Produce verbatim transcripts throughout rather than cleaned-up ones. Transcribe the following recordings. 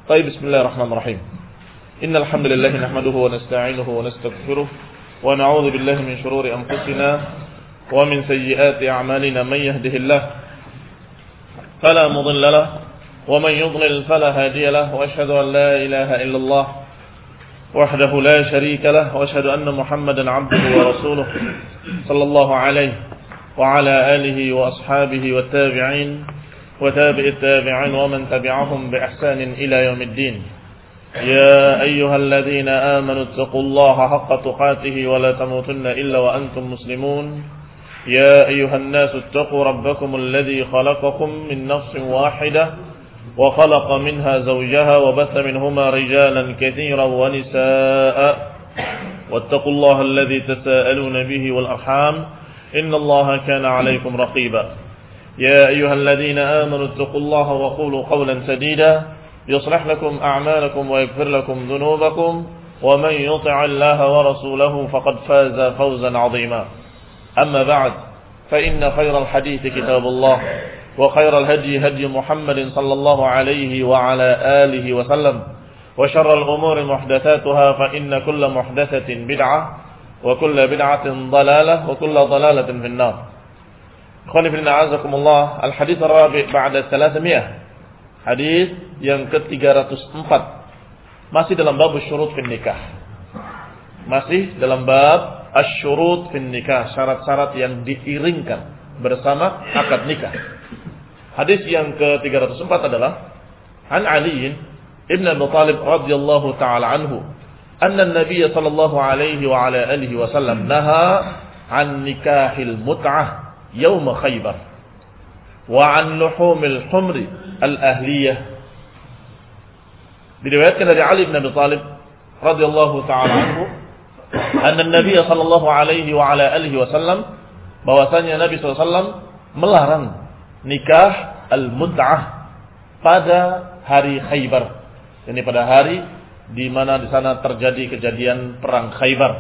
طيب بسم الله الرحمن الرحيم إن الحمد لله نحمده ونستعينه ونستغفره ونعوذ بالله من شرور أنفسنا ومن سيئات أعمالنا من يهده الله فلا مضل له ومن يضلل فلا هادي له وأشهد أن لا إله إلا الله وحده لا شريك له وأشهد أن محمدا عبده ورسوله صلى الله عليه وعلى آله وأصحابه والتابعين وتابع التابعين ومن تبعهم بإحسان إلى يوم الدين يا أيها الذين آمنوا اتقوا الله حق تقاته ولا تموتن إلا وأنتم مسلمون يا أيها الناس اتقوا ربكم الذي خلقكم من نفس واحدة وخلق منها زوجها وبث منهما رجالا كثيرا ونساء واتقوا الله الذي تساءلون به والأرحام إن الله كان عليكم رقيبا يا أيها الذين آمنوا اتقوا الله وقولوا قولا سديدا يصلح لكم أعمالكم ويغفر لكم ذنوبكم ومن يطع الله ورسوله فقد فاز فوزا عظيما أما بعد فإن خير الحديث كتاب الله وخير الهدي هدي محمد صلى الله عليه وعلى آله وسلم وشر الأمور محدثاتها فإن كل محدثة بدعة وكل بدعة ضلالة وكل ضلالة في النار. Ikhwani fillah azakumullah, al-hadits ar-rabi' ba'da thalathmi'ah. Hadis yang ke tiga ratus empat. Masih dalam bab syurut fin nikah. Masih dalam bab asy-syurut fin nikah, syarat-syarat yang diiringkan bersama akad nikah. Hadis yang ke tiga ratus empat adalah An Ali ibn Abi Thalib radhiyallahu taala anhu, anna an-nabiy sallallahu alaihi wa ala alihi wasallam naha an nikahil mut'ah يوم خيبر وعن لحوم الحمر الأهلية. Diriwayatkan dari Ali bin Abi Thalib radhiyallahu taala anhu, anna Nabi sallallahu alaihi wa ala alihi wasallam, bahwasanya Nabi sallallahu alaihi wasallam melarang nikah al-mut'ah pada hari Khaybar. Ini pada hari di mana di sana terjadi kejadian perang Khaybar.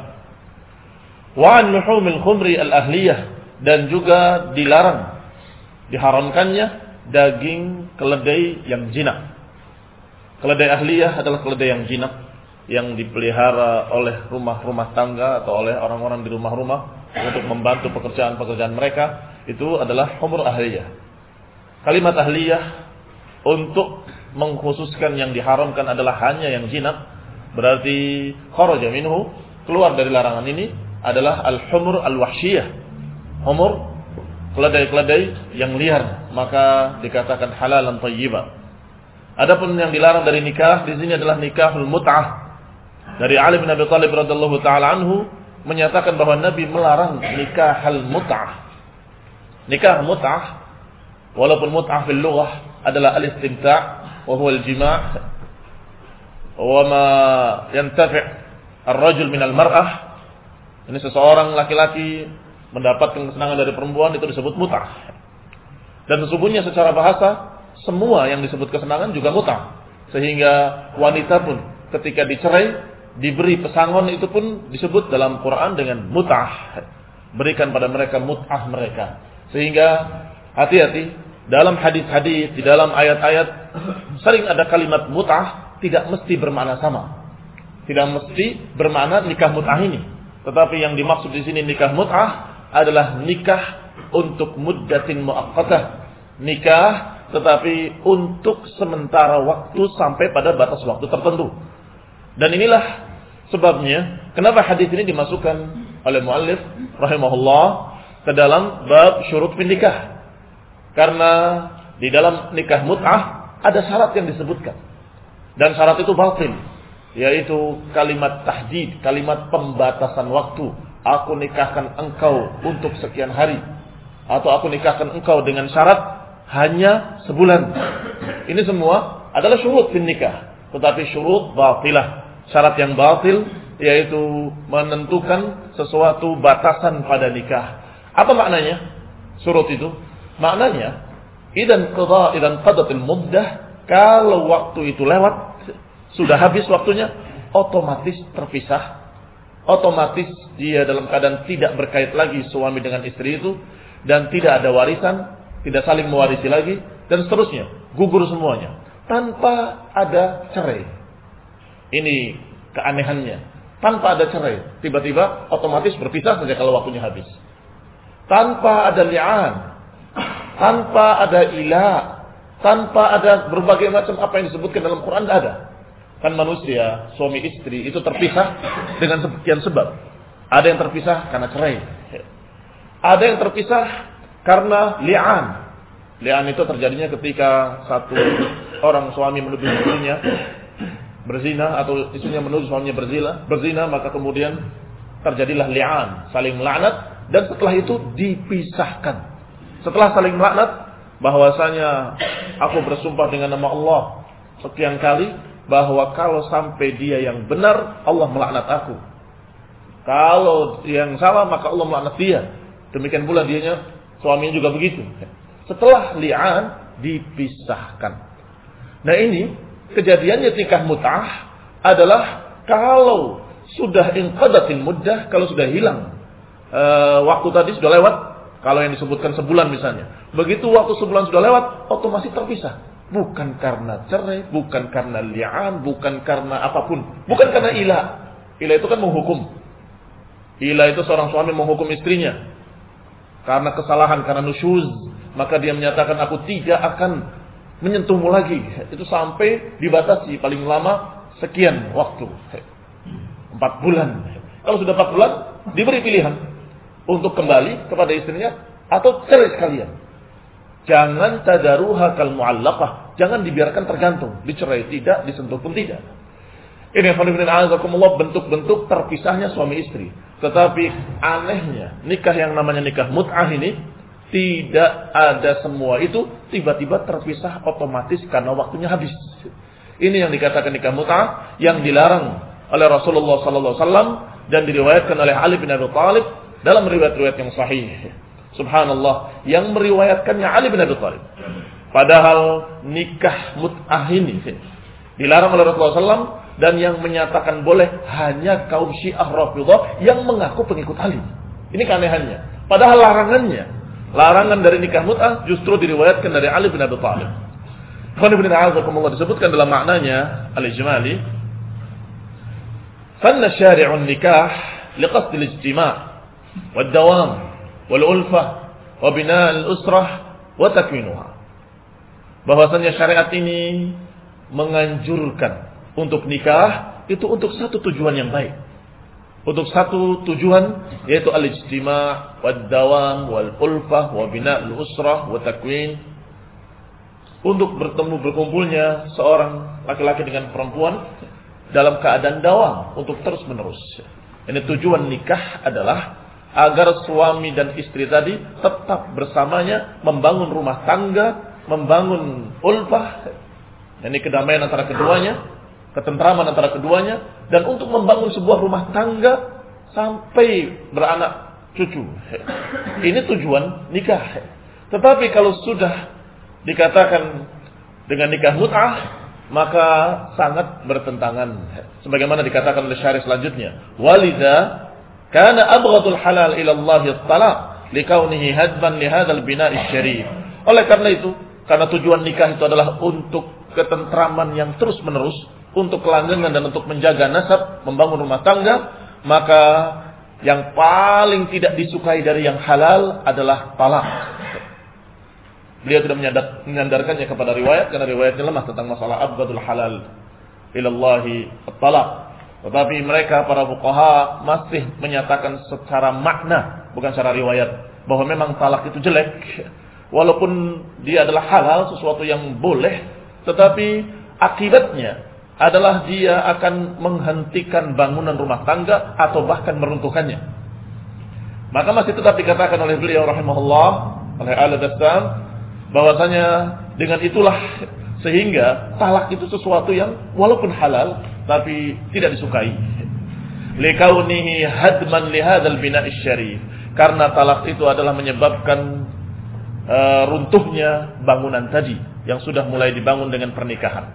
Wa an luhumil khumri al-ahliyah, dan juga dilarang, diharamkannya daging keledai yang jinak. Keledai ahliyah adalah keledai yang jinak, yang dipelihara oleh rumah-rumah tangga atau oleh orang-orang di rumah-rumah untuk membantu pekerjaan-pekerjaan mereka. Itu adalah humur ahliyah. Kalimat ahliyah untuk mengkhususkan yang diharamkan adalah hanya yang jinak. Berarti kharaja minhu, keluar dari larangan ini adalah al-humur al-wahsyiyah, humur, keledai-keledai yang liar, maka dikatakan halalan thayyiba. Adapun yang dilarang dari nikah di sini adalah nikahul mut'ah. Dari Ali bin Abi Thalib radhiyallahu taala anhu menyatakan bahwa Nabi melarang nikahul mut'ah. Nikah mut'ah, walaupun mut'ah fil lughah adalah al-istimta' wa huwa al-jima' wa ma yantafi' ar-rajul min al-mar'ah. Ini seseorang laki-laki mendapatkan kesenangan dari perempuan, itu disebut mut'ah. Dan sesungguhnya secara bahasa semua yang disebut kesenangan juga mut'ah. Sehingga wanita pun ketika dicerai diberi pesangon, itu pun disebut dalam Quran dengan mut'ah. Berikan pada mereka mut'ah mereka. Sehingga hati-hati dalam hadis-hadis, di dalam ayat-ayat sering ada kalimat mut'ah tidak mesti bermakna sama. Tidak mesti bermakna nikah mut'ah ini. Tetapi yang dimaksud di sini nikah mut'ah adalah nikah untuk muddatin muaqqatah, nikah tetapi untuk sementara waktu sampai pada batas waktu tertentu. Dan inilah sebabnya kenapa hadis ini dimasukkan oleh muallif rahimahullah ke dalam bab syurut fin nikah. Karena di dalam nikah mut'ah ada syarat yang disebutkan, dan syarat itu batil, yaitu kalimat tahdid, kalimat pembatasan waktu. Aku nikahkan engkau untuk sekian hari, atau aku nikahkan engkau dengan syarat hanya sebulan. Ini semua adalah syurut fin nikah, tetapi syurut batilah, syarat yang batil, yaitu menentukan sesuatu batasan pada nikah. Apa maknanya syurut itu? Maknanya idan qada idan qadatil muddah, kalau waktu itu lewat, sudah habis waktunya, otomatis terpisah. Otomatis dia dalam keadaan tidak berkait lagi suami dengan istri itu, dan tidak ada warisan, tidak saling mewarisi lagi, dan seterusnya, gugur semuanya. tanpa ada cerai. Ini keanehannya. Tanpa ada cerai, tiba-tiba otomatis berpisah saja kalau waktunya habis. Tanpa ada li'an, tanpa ada ila, tanpa ada berbagai macam apa yang disebutkan dalam Quran, tidak ada. Kan manusia, suami istri itu terpisah dengan sekian sebab. Ada yang terpisah karena cerai. Ada yang terpisah karena li'an. Li'an itu terjadinya ketika satu orang suami menuduh istrinya berzina atau istrinya menuduh suaminya berzina, berzina maka kemudian terjadilah li'an, saling melaknat, dan setelah itu dipisahkan. Setelah saling melaknat, bahwasanya aku bersumpah dengan nama Allah sekian kali bahwa kalau sampai dia yang benar, Allah melaknat aku. Kalau yang salah, maka Allah melaknat dia. Demikian pula dianya, suaminya juga begitu. Setelah li'an, dipisahkan. Nah ini kejadiannya nikah mut'ah adalah kalau sudah inqadatil muddah, kalau sudah hilang e, waktu tadi sudah lewat, kalau yang disebutkan sebulan misalnya. Begitu waktu sebulan sudah lewat, otomatis terpisah. Bukan karena cerai, bukan karena li'an, bukan karena apapun. Bukan karena ila. Ila itu kan menghukum. Ila itu seorang suami menghukum istrinya karena kesalahan, karena nusyuz. Maka dia menyatakan aku tidak akan menyentuhmu lagi. Itu sampai dibatasi paling lama sekian waktu. Empat bulan. Kalau sudah empat bulan, diberi pilihan untuk kembali kepada istrinya atau cerai sekalian. Jangan tadaruha kal mu'allaqah. Jangan dibiarkan tergantung. Dicerai tidak, disentuh pun tidak. Ini bentuk-bentuk terpisahnya suami istri. Tetapi anehnya, nikah yang namanya nikah mut'ah ini tidak ada semua itu tiba-tiba terpisah otomatis karena waktunya habis. Ini yang dikatakan nikah mut'ah yang dilarang oleh Rasulullah sallallahu alaihi wasallam dan diriwayatkan oleh Ali bin Abi Thalib dalam riwayat-riwayat yang sahih. Subhanallah, yang meriwayatkannya Ali bin Abi Thalib. Padahal nikah mut'ah ini dilarang oleh Rasulullah sallallahu alaihi wasallam dan yang menyatakan boleh hanya kaum Syiah Rafidhah yang mengaku pengikut Ali. Ini keanehannya. Padahal larangannya, larangan dari nikah mut'ah justru diriwayatkan dari Ali bin Abi Thalib. Qul ibn a'azakumullah disebutkan dalam maknanya al-ijmali. Sanna syari'un nikah liqasd al-ijtima' wad-dawam wal-ulfah wa bina' al-usrah wa takwinuha. Bahwasanya syariat ini menganjurkan untuk nikah itu untuk satu tujuan yang baik. Untuk satu tujuan, yaitu al-ijtima' wad-dawam wal-ulfah wa bina' al-usrah wa takwin. Untuk bertemu berkumpulnya seorang laki-laki dengan perempuan dalam keadaan dawam, untuk terus menerus. Ini tujuan nikah adalah agar suami dan istri tadi tetap bersamanya, membangun rumah tangga, membangun ulfah, ini kedamaian antara keduanya, ketentraman antara keduanya, dan untuk membangun sebuah rumah tangga sampai beranak cucu. Ini tujuan nikah. Tetapi kalau sudah dikatakan dengan nikah mut'ah, maka sangat bertentangan. Sebagaimana dikatakan oleh syarih selanjutnya, walidha kana abghadul halal ila Allah at-talaq likaunihi hadban li hadzal bina' syarif. Oleh karena itu, karena tujuan nikah itu adalah untuk ketentraman yang terus-menerus, untuk kelanggengan dan untuk menjaga nasab, membangun rumah tangga, maka yang paling tidak disukai dari yang halal adalah talak. Beliau tidak menyandarkannya kepada riwayat karena riwayatnya lemah tentang masalah abghadul halal ilallahi at-talaq. Tetapi mereka para fuqaha masih menyatakan secara makna, bukan secara riwayat, bahwa memang talak itu jelek. Walaupun dia adalah halal, sesuatu yang boleh, tetapi akibatnya adalah dia akan menghentikan bangunan rumah tangga atau bahkan meruntuhkannya. Maka masih tetap dikatakan oleh beliau rahimahullah, oleh Al-Dassam, bahwasanya dengan itulah sehingga talak itu sesuatu yang walaupun halal tapi tidak disukai. Likaunihi hadman li hadzal bina' syarif. Karena talak itu adalah menyebabkan uh, runtuhnya bangunan tadi yang sudah mulai dibangun dengan pernikahan.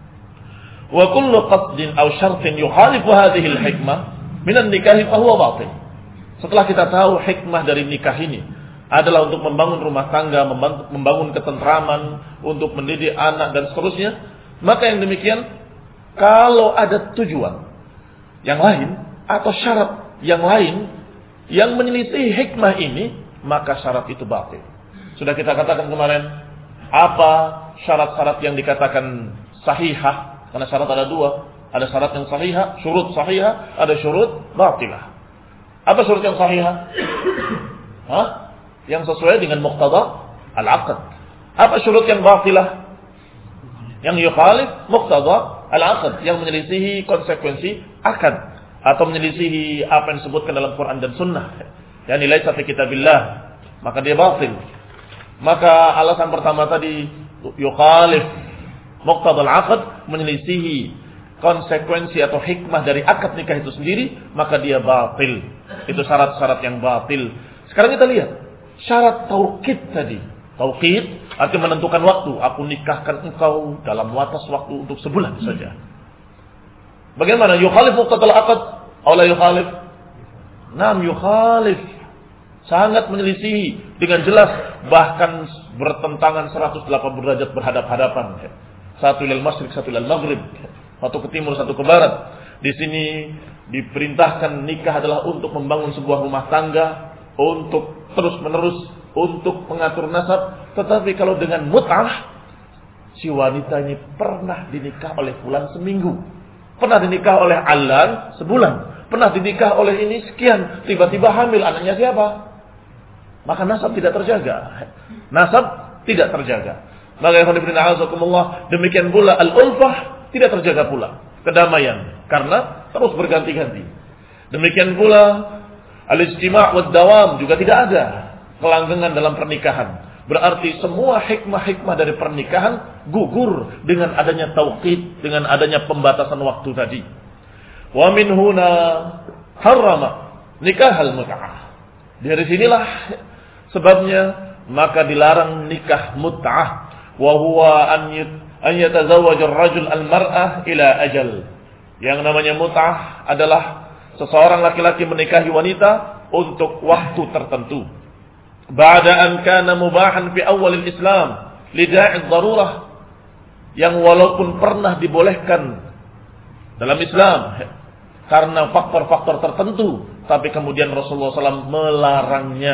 Wa kullu qasdin aw syartin yukhalifu hadhihi al-hikmah min an-nikah fa huwa batil. Setelah kita tahu hikmah dari nikah ini adalah untuk membangun rumah tangga, membangun ketentraman, untuk mendidik anak dan seterusnya, Maka yang demikian, kalau ada tujuan yang lain atau syarat yang lain yang menyelisih hikmah ini, maka syarat itu batil. Sudah kita katakan kemarin, apa syarat-syarat yang dikatakan sahihah? Karena syarat ada dua, ada syarat yang sahihah, syurut sahihah, ada syurut batilah. Apa syurut yang sahihah? Hah? Yang sesuai dengan muqtada al-aqd. Apa syurut yang batilah? Yang yukhalif muqtada al-aqd, yang menyelisihi konsekuensi akad atau menyelisihi apa yang disebutkan dalam Quran dan Sunnah. Yani laisa fi kitabillah, maka dia batil. Maka alasan pertama tadi yukhalif muqtada al-aqd, menyelisihi konsekuensi atau hikmah dari akad nikah itu sendiri, maka dia batil. Itu syarat-syarat yang batil. Sekarang kita lihat syarat tauqid tadi. Tauqid artinya menentukan waktu. Aku nikahkan engkau dalam batas waktu untuk sebulan saja. Bagaimana? Yukhalif muqtada al-aqd atau la yukhalif? Naam, yukhalif. Sangat menyelisihi dengan jelas, bahkan bertentangan seratus delapan puluh derajat berhadap-hadapan. Satu ilal masyriq, satu ilal maghrib. Satu ke timur, satu ke barat. Di sini diperintahkan nikah adalah untuk membangun sebuah rumah tangga, untuk terus-menerus, untuk mengatur nasab. Tetapi kalau dengan mut'ah, si wanita ini pernah dinikah oleh fulan seminggu, pernah dinikah oleh alan sebulan, pernah dinikah oleh ini sekian, tiba-tiba hamil, anaknya siapa? Maka nasab tidak terjaga. Nasab tidak terjaga. Maka demikian pula al-ulfah tidak terjaga pula, kedamaian, karena terus berganti-ganti. Demikian pula al-ijtima' wad dawam juga tidak ada kelanggengan dalam pernikahan. Berarti semua hikmah-hikmah dari pernikahan gugur dengan adanya tauqid, dengan adanya pembatasan waktu tadi. Wa min huna harrama nikahal mut'ah. Dari sinilah sebabnya maka dilarang nikah mut'ah. Wa huwa an an yatazawwaj ar-rajul al-mar'ah ila ajal. Yang namanya mut'ah adalah seseorang laki-laki menikahi wanita untuk waktu tertentu. Ba'da an kana mubahan fi awal al-Islam li da'i ad-darurah, yang walaupun pernah dibolehkan dalam Islam karena faktor-faktor tertentu, tapi kemudian Rasulullah shallallahu alaihi wasallam melarangnya,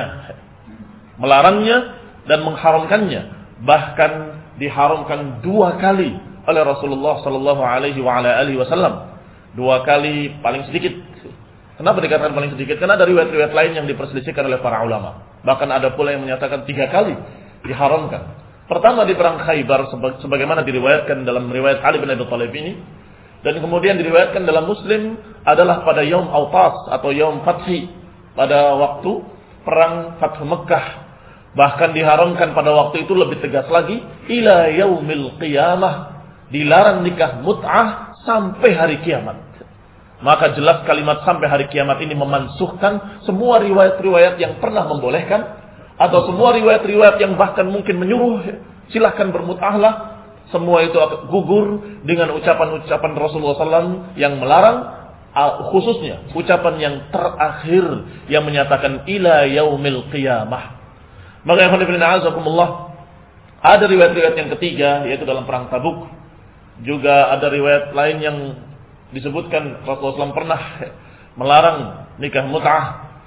melarangnya dan mengharamkannya. Bahkan diharamkan dua kali oleh Rasulullah sallallahu alaihi wasallam. Dua kali paling sedikit. Kenapa dikatakan paling sedikit? Karena ada riwayat-riwayat lain yang diperselisihkan oleh para ulama. Bahkan ada pula yang menyatakan tiga kali diharamkan. Pertama di perang Khaybar, sebagaimana diriwayatkan dalam riwayat Ali bin Abi Thalib ini, dan kemudian diriwayatkan dalam Muslim adalah pada Yaum Autas atau Yaum Fathi, pada waktu perang Fathu Mekah. Bahkan diharamkan pada waktu itu lebih tegas lagi, ila yaumil qiyamah, dilarang nikah mut'ah sampai hari kiamat. Maka jelas kalimat sampai hari kiamat ini memansuhkan semua riwayat-riwayat yang pernah membolehkan, atau semua riwayat-riwayat yang bahkan mungkin menyuruh silahkan bermut'ahlah. Semua itu gugur dengan ucapan-ucapan Rasulullah sallallahu alaihi wasallam yang melarang, khususnya ucapan yang terakhir yang menyatakan ila yaumil qiyamah. Maka yang khonibrina'azakumullah, ada riwayat-riwayat yang ketiga, yaitu dalam perang Tabuk. Juga ada riwayat lain yang disebutkan Rasulullah sallallahu alaihi wasallam pernah melarang nikah mut'ah.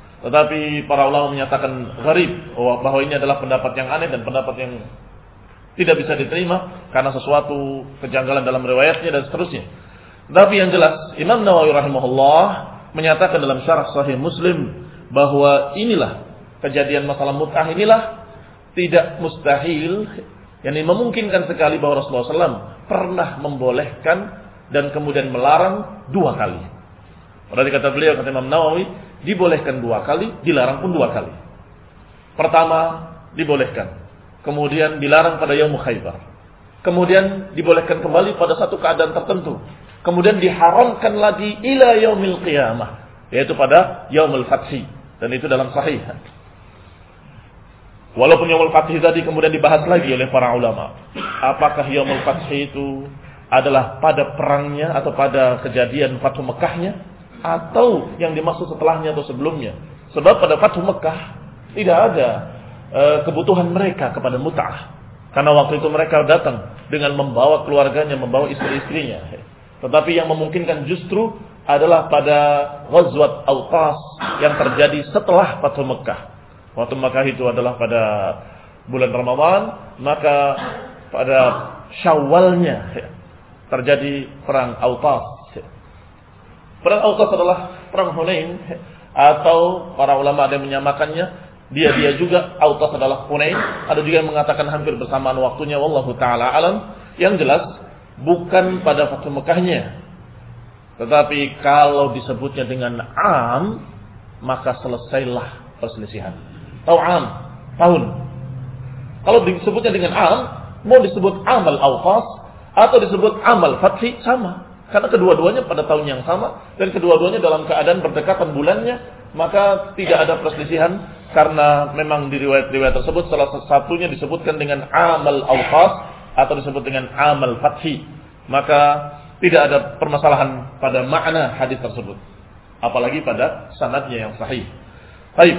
Tetapi para ulama menyatakan gharib, bahwa ini adalah pendapat yang aneh dan pendapat yang tidak bisa diterima karena sesuatu kejanggalan dalam riwayatnya dan seterusnya. Tapi yang jelas, Imam Nawawi rahimahullah menyatakan dalam syarah Sahih Muslim bahwa inilah kejadian masalah mut'ah inilah tidak mustahil, yang memungkinkan sekali bahwa Rasulullah sallallahu alaihi wasallam pernah membolehkan dan kemudian melarang dua kali. Berarti kata beliau, kata Imam Nawawi, dibolehkan dua kali, dilarang pun dua kali. Pertama dibolehkan, kemudian dilarang pada Yaum Khaybar, kemudian dibolehkan kembali pada satu keadaan tertentu, kemudian diharamkan lagi ila yaumil qiyamah, yaitu pada Yaumul Fathi, dan itu dalam Sahih. Walaupun Yaumul Fathi tadi kemudian dibahas lagi oleh para ulama, apakah Yaumul Fathi itu adalah pada perangnya atau pada kejadian Fathu Mekahnya, atau yang dimaksud setelahnya atau sebelumnya. Sebab pada Fathu Mekah tidak ada e, kebutuhan mereka kepada mut'ah. Karena waktu itu mereka datang dengan membawa keluarganya, membawa istri-istrinya. Tetapi yang memungkinkan justru adalah pada Ghazwat Autas yang terjadi setelah Fathu Mekah. Fathu Mekah itu adalah pada bulan Ramadan, maka pada Syawalnya terjadi perang Autas. Perang Autas adalah perang Hunain, atau para ulama ada yang menyamakannya dia-dia juga Autas adalah Hunain, ada juga yang mengatakan hampir bersamaan waktunya, wallahu taala alam. Yang jelas bukan pada Fathu Mekahnya. Tetapi kalau disebutnya dengan am, maka selesailah perselisihan. Tahu am, tahun. Kalau disebutnya dengan am, mau disebut amal Autas atau disebut amal Fathi sama. Karena kedua-duanya pada tahun yang sama dan kedua-duanya dalam keadaan berdekatan bulannya, maka tidak ada perselisihan karena memang di riwayat-riwayat tersebut salah satunya disebutkan dengan amal Autas atau disebut dengan amal Fathi. Maka tidak ada permasalahan pada makna hadis tersebut, apalagi pada sanadnya yang sahih. Baik.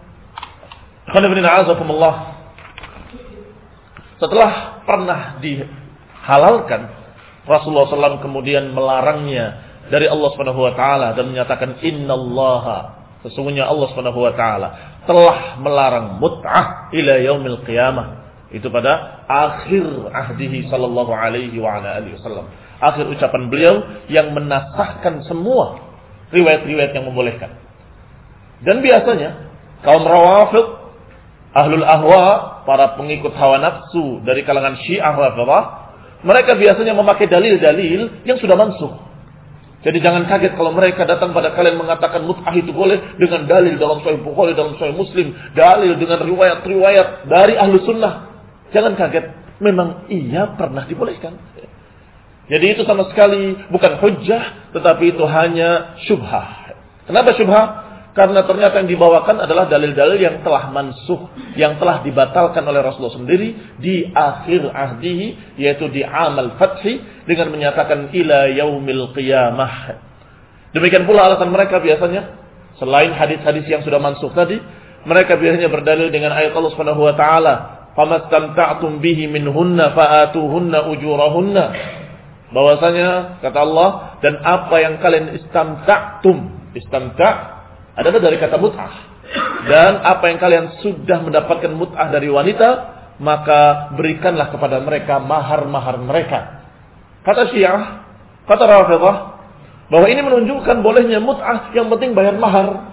Setelah pernah dihalalkan, Rasulullah shallallahu alaihi wasallam kemudian melarangnya dari Allah subhanahu wa taala dan menyatakan innallaha, sesungguhnya Allah subhanahu wa taala telah melarang mut'ah ila yaumil qiyamah. Itu pada akhir ahdihi sallallahu alaihi wa ala alihi wasallam. Akhir ucapan beliau yang menasahkan semua riwayat-riwayat yang membolehkan. Dan biasanya kaum Rawafid, ahlul ahwa, para pengikut hawa nafsu dari kalangan Syiah Rafidhah, mereka biasanya memakai dalil-dalil yang sudah mansuh. Jadi jangan kaget kalau mereka datang pada kalian mengatakan mut'ah itu boleh dengan dalil dalam Sahih Bukhari, dalam Sahih Muslim, dalil dengan riwayat-riwayat dari ahlu sunnah. Jangan kaget, memang iya pernah dibolehkan. Jadi itu sama sekali bukan hujjah, tetapi itu hanya syubhah. Kenapa syubhah? Karena ternyata yang dibawakan adalah dalil-dalil yang telah mansuh, yang telah dibatalkan oleh Rasulullah sendiri di akhir ahdihi, yaitu di amal fathi, dengan menyatakan ila yaumil qiyamah. Demikian pula alasan mereka biasanya, selain hadis-hadis yang sudah mansuh tadi, mereka biasanya berdalil dengan ayat Allah Subhanahu wa taala, famastamta'tum bihi minhunna fa'atuhunna ujurahunna. Bahwasanya kata Allah, dan apa yang kalian istamta'tum, istamta' adalah dari kata mut'ah, dan apa yang kalian sudah mendapatkan mut'ah dari wanita, maka berikanlah kepada mereka mahar-mahar mereka. Kata Syiah, kata Rafidhah, bahwa ini menunjukkan bolehnya mut'ah, yang penting bayar mahar.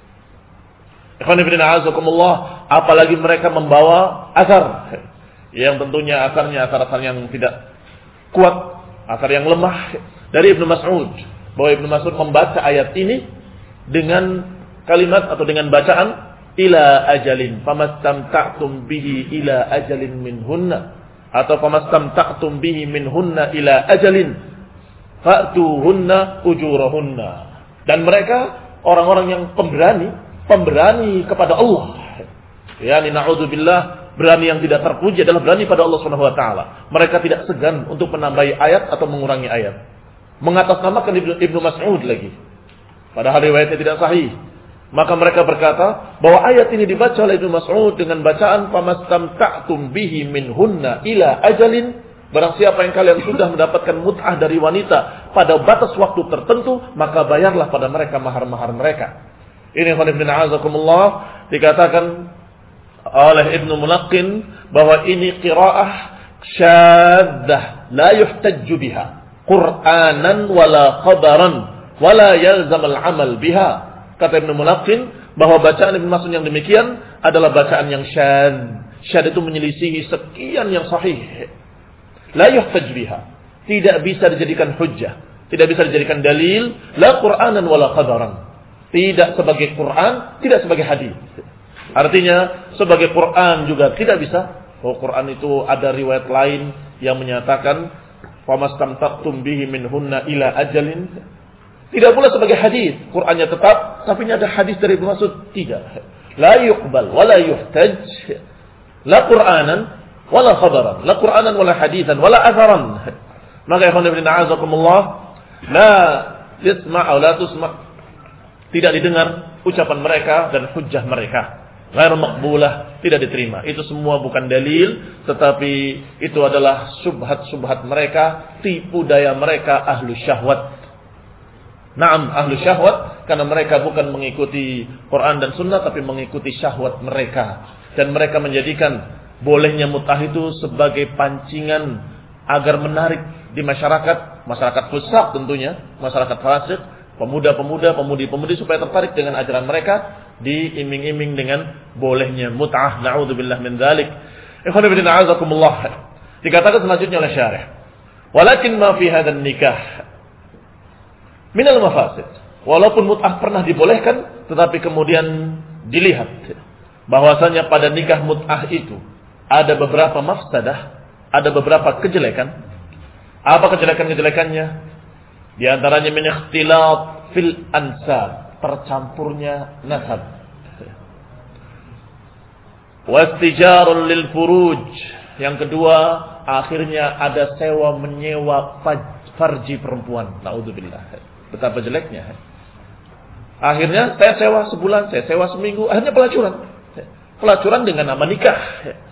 Ikhwan fillah azakumullah, apalagi mereka membawa asar, yang tentunya asarnya asar-asar yang tidak kuat, asar yang lemah dari Ibnu Mas'ud, bahwa Ibnu Mas'ud membaca ayat ini dengan kalimat atau dengan bacaan ila ajalin famastamta'tum bihi ila ajalin minhunna, atau famastamta'tum bihi minhunna ila ajalin fa'tuhunna ujurahunna. Dan mereka orang-orang yang pemberani, pemberani kepada Allah. Yani na'udzubillah, berani yang tidak terpuji adalah berani pada Allah Subhanahu wa taala. Mereka tidak segan untuk menambahi ayat atau mengurangi ayat. Mengatasnamakan Ibnu, Ibnu Mas'ud lagi, padahal riwayatnya tidak sahih. Maka mereka berkata bahwa ayat ini dibaca oleh Ibnu Mas'ud dengan bacaan famastamta'tum bihi minhunna ila ajalin. Barang siapa yang kalian sudah mendapatkan mut'ah dari wanita pada batas waktu tertentu, maka bayarlah pada mereka mahar-mahar mereka. Ini khonibina azakumullah, dikatakan oleh Ibnu Mulaqqin bahwa ini qiraah syaddah la yuhtajju biha Qur'anan wala khabaran wala yalzam al-amal biha. Kata Ibnu Mulaqqin bahwa bacaan Ibnu Mas'ud yang demikian adalah bacaan yang syadz. Syadz itu menyelisihi sekian yang sahih. La yuhtaj biha, tidak bisa dijadikan hujjah, tidak bisa dijadikan dalil, la Qur'anan wala qadaran. Tidak sebagai Qur'an, tidak sebagai hadis. Artinya sebagai Qur'an juga tidak bisa. Oh, Qur'an itu ada riwayat lain yang menyatakan famastamta'tum bihi minhunna ila ajalin. Tidak pula sebagai hadis, Qur'annya tetap, tapi ini ada hadis dari Ibnu Mas'ud, tidak. La yuqbal wa la yuhtaj, la Qur'anan wa la khabaran, la Qur'anan wa la hadithan wa la atharan. Maka ikhwan fillah a'azakumullah, la yasma' wa la tusma', tidak didengar ucapan mereka dan hujjah mereka. Ghair maqbulah, tidak diterima. Itu semua bukan dalil, tetapi itu adalah subhat-subhat mereka, tipu daya mereka ahlu syahwat. Naam, ahlu syahwat, karena mereka bukan mengikuti Quran dan Sunnah, tapi mengikuti syahwat mereka. Dan mereka menjadikan bolehnya mut'ah itu sebagai pancingan agar menarik di masyarakat, masyarakat fasik tentunya, masyarakat fasik, pemuda-pemuda, pemudi-pemudi supaya tertarik dengan ajaran mereka, diiming-iming dengan bolehnya mut'ah. Na'udzubillah min dzalik. Ikhwan fillah a'azakumullah. Dikatakan selanjutnya oleh syarih, walakin ma fi hadzal nikah minal mafasid. Walaupun mut'ah pernah dibolehkan, tetapi kemudian dilihat bahwasanya pada nikah mut'ah itu ada beberapa mafsadah, ada beberapa kejelekan. Apa kejelekan-kejelekannya? Di antaranya min ikhtilat fil ansab, tercampurnya nasab. Wastijarul lil furuj. Yang kedua, akhirnya ada sewa menyewa farji perempuan. Naudzubillah. Betapa jeleknya. Akhirnya saya sewa sebulan, saya sewa seminggu, akhirnya pelacuran. Pelacuran dengan nama nikah.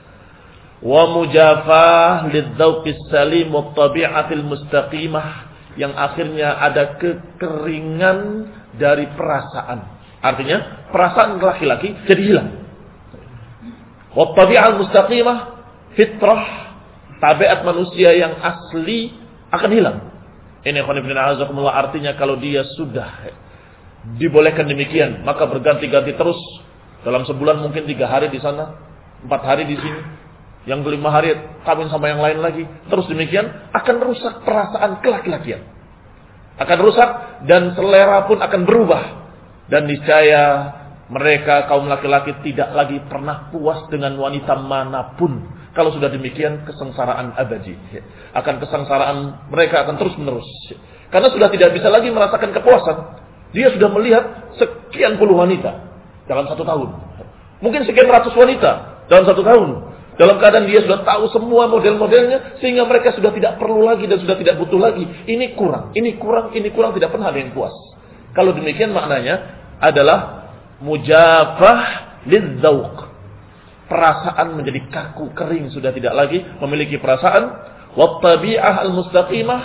Wa mujafah lidzauqis salim wa tabi'atil mustaqimah, yang akhirnya ada kekeringan dari perasaan. Artinya perasaan laki-laki jadi hilang. Wa tabi'al mustaqimah, fitrah, tabiat manusia yang asli akan hilang. Ini khonibina azakumullah, artinya kalau dia sudah dibolehkan demikian, maka berganti-ganti terus. Dalam sebulan mungkin tiga hari di sana, empat hari di sini, yang kelima hari kawin sama yang lain lagi. Terus demikian akan rusak perasaan kelaki-lakian. Akan rusak dan selera pun akan berubah. Dan niscaya mereka kaum laki-laki tidak lagi pernah puas dengan wanita manapun. Kalau sudah demikian, kesengsaraan abadi. Akan kesengsaraan mereka akan terus menerus. Karena sudah tidak bisa lagi merasakan kepuasan. Dia sudah melihat sekian puluh wanita dalam satu tahun. Mungkin sekian ratus wanita dalam satu tahun. Dalam keadaan dia sudah tahu semua model-modelnya, sehingga mereka sudah tidak perlu lagi dan sudah tidak butuh lagi. Ini kurang, ini kurang, ini kurang, tidak pernah ada yang puas. Kalau demikian maknanya adalah mujafah lidzauq. Perasaan menjadi kaku, kering, sudah tidak lagi memiliki perasaan. Wa tabi'ah al-mustaqimah,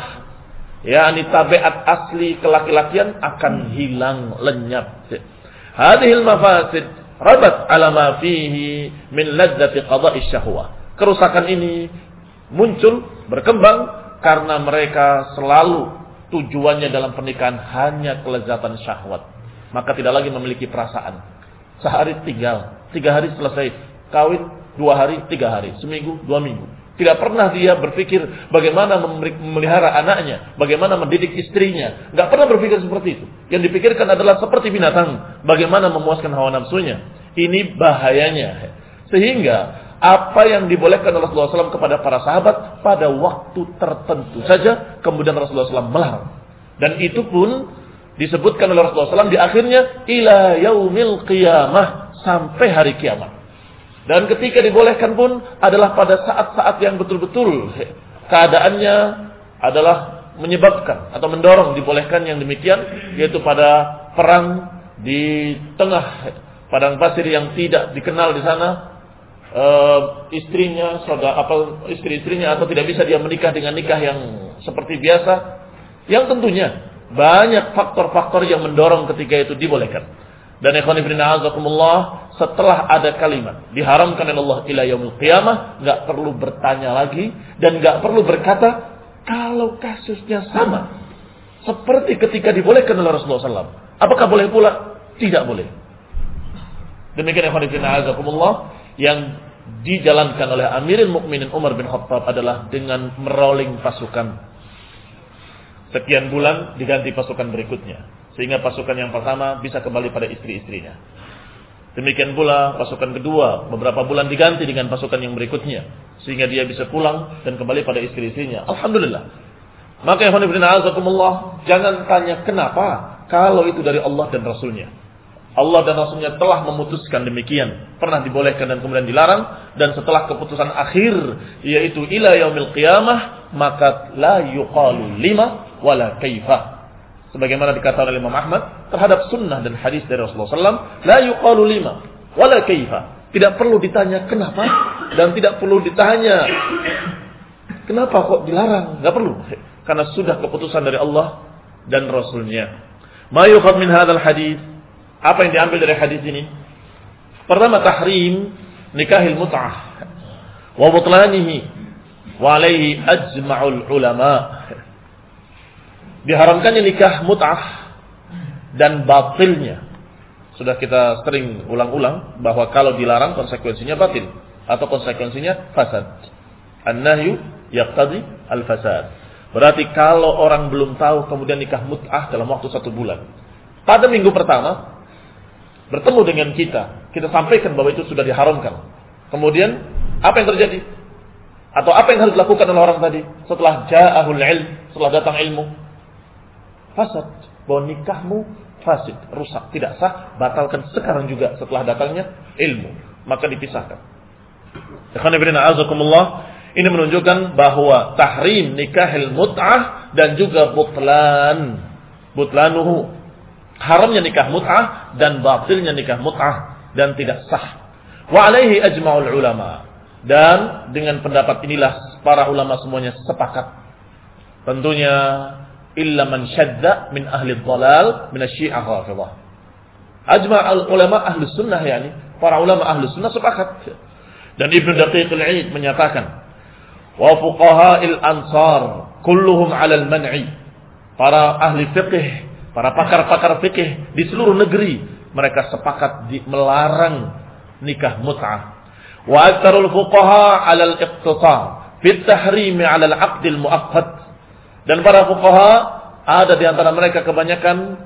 yakni tabiat asli kelaki-lakian akan hilang, lenyap. Hadhil mafasid rabat ala ma fihi min ladzati qada'i syahwah. Kerusakan ini muncul, berkembang karena mereka selalu tujuannya dalam pernikahan hanya kelezatan syahwat. Maka tidak lagi memiliki perasaan. Sehari tinggal, tiga hari selesai. Kawin, dua hari, tiga hari. Seminggu, dua minggu. Tidak pernah dia berpikir bagaimana memelihara anaknya, bagaimana mendidik istrinya. Tidak pernah berpikir seperti itu. Yang dipikirkan adalah seperti binatang, bagaimana memuaskan hawa nafsunya. Ini bahayanya. Sehingga apa yang dibolehkan oleh Rasulullah shallallahu alaihi wasallam kepada para sahabat pada waktu tertentu saja, kemudian Rasulullah shallallahu alaihi wasallam melarang. Dan itu pun disebutkan oleh Rasulullah shallallahu alaihi wasallam di akhirnya ila yaumil qiyamah, sampai hari kiamat. Dan ketika dibolehkan pun adalah pada saat-saat yang betul-betul keadaannya adalah menyebabkan atau mendorong dibolehkan yang demikian, yaitu pada perang di tengah padang pasir yang tidak dikenal di sana e, istrinya, saudara apa istri-istrinya, atau tidak bisa dia menikah dengan nikah yang seperti biasa, yang tentunya banyak faktor-faktor yang mendorong ketika itu dibolehkan. Dan ikhwan fillah azakumullah, setelah ada kalimat diharamkan oleh Allah ila yaumil qiyamah, enggak perlu bertanya lagi dan enggak perlu berkata kalau kasusnya sama seperti ketika dibolehkan oleh Rasulullah shallallahu alaihi wasallam. Apakah boleh pula? Tidak boleh. Demikian ikhwan fillah azakumullah, yang dijalankan oleh Amirul Mukminin Umar bin Khattab adalah dengan merolling pasukan. Sekian bulan diganti pasukan berikutnya, sehingga pasukan yang pertama bisa kembali pada istri-istrinya. Demikian pula pasukan kedua beberapa bulan diganti dengan pasukan yang berikutnya, sehingga dia bisa pulang dan kembali pada istri-istrinya. Alhamdulillah. Maka ya azakumullah, jangan tanya kenapa, kalau itu dari Allah dan Rasulnya. Allah dan Rasulnya telah memutuskan demikian, pernah dibolehkan dan kemudian dilarang, dan setelah keputusan akhir yaitu ila yaumil qiyamah, maka la yuqalu lima wala kaifa. Sebagaimana dikatakan oleh Imam Ahmad terhadap sunnah dan hadis dari Rasulullah shallallahu alaihi wasallam, la yuqalu lima. wala kaifa. Tidak perlu ditanya kenapa dan tidak perlu ditanya kenapa kok dilarang. Enggak perlu. Karena sudah keputusan dari Allah dan Rasulnya. Ma yukhad min hadzal hadis. Apa yang diambil dari hadis ini? Pertama, tahrim nikahil mut'ah wa butlanihi wa alaihi ajma'ul ulama. Diharamkannya nikah mut'ah dan batilnya. Sudah kita sering ulang-ulang bahwa kalau dilarang konsekuensinya batil atau konsekuensinya fasad. An-nahyu yaqtadi al-fasad. Berarti kalau orang belum tahu kemudian nikah mut'ah dalam waktu satu bulan. Pada minggu pertama bertemu dengan kita, kita sampaikan bahwa itu sudah diharamkan. Kemudian apa yang terjadi? Atau apa yang harus dilakukan oleh orang tadi setelah ja'ahul ilm, setelah datang ilmu? Fasad, bahwa nikahmu fasid, rusak, tidak sah, batalkan sekarang juga setelah datangnya ilmu, maka dipisahkan. Ikhwan fillah azakumullah, ini menunjukkan bahwa tahrim nikahil mut'ah dan juga butlan, butlanuhu, haramnya nikah mut'ah dan batilnya nikah mut'ah dan tidak sah. Wa alaihi ajma'ul ulama, dan dengan pendapat inilah para ulama semuanya sepakat. Tentunya illa man syadda min ahli dhalal min asy-syi'ah rafidah. Ajma' ulama ahli sunnah, yakni para ulama ahli sunnah sepakat. Dan Ibnu Daqiq al-Eid menyatakan, wa fuqaha'il ansar kulluhum 'ala al-man'i. Para ahli fiqh, para pakar-pakar fikih di seluruh negeri mereka sepakat di melarang nikah mut'ah. Wa aktsarul fuqaha 'ala al-iqtisar fi at-tahrim 'ala al-'aqd al-mu'aqqad. Dan para fuqaha ada di antara mereka kebanyakan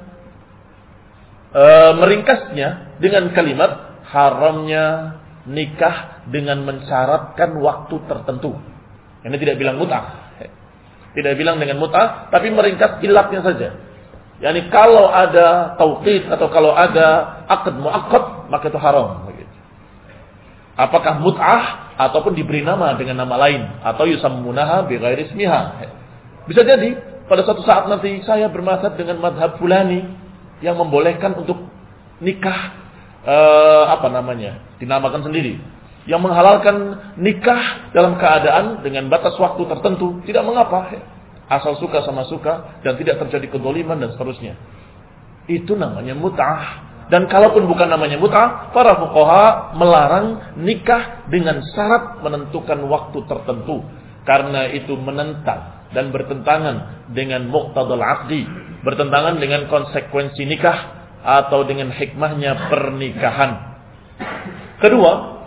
e, meringkasnya dengan kalimat haramnya nikah dengan mensyaratkan waktu tertentu. Ini tidak bilang mut'ah. Tidak bilang dengan mut'ah, tapi meringkas ilatnya saja. Yani kalau ada tauqid atau kalau ada akad muakkad, maka itu haram. Apakah mut'ah ataupun diberi nama dengan nama lain atau yusammunaha bi ghairi ismiha. Bisa jadi pada suatu saat nanti saya bermadzhab dengan madhab fulani yang membolehkan untuk nikah eh, apa namanya dinamakan sendiri, yang menghalalkan nikah dalam keadaan dengan batas waktu tertentu, tidak mengapa, asal suka sama suka dan tidak terjadi kedoliman dan seterusnya. Itu namanya mut'ah. Dan kalaupun bukan namanya mut'ah, para fuqaha melarang nikah dengan syarat menentukan waktu tertentu, karena itu menentang dan bertentangan dengan muqtadal aqdi, bertentangan dengan konsekuensi nikah atau dengan hikmahnya pernikahan. Kedua,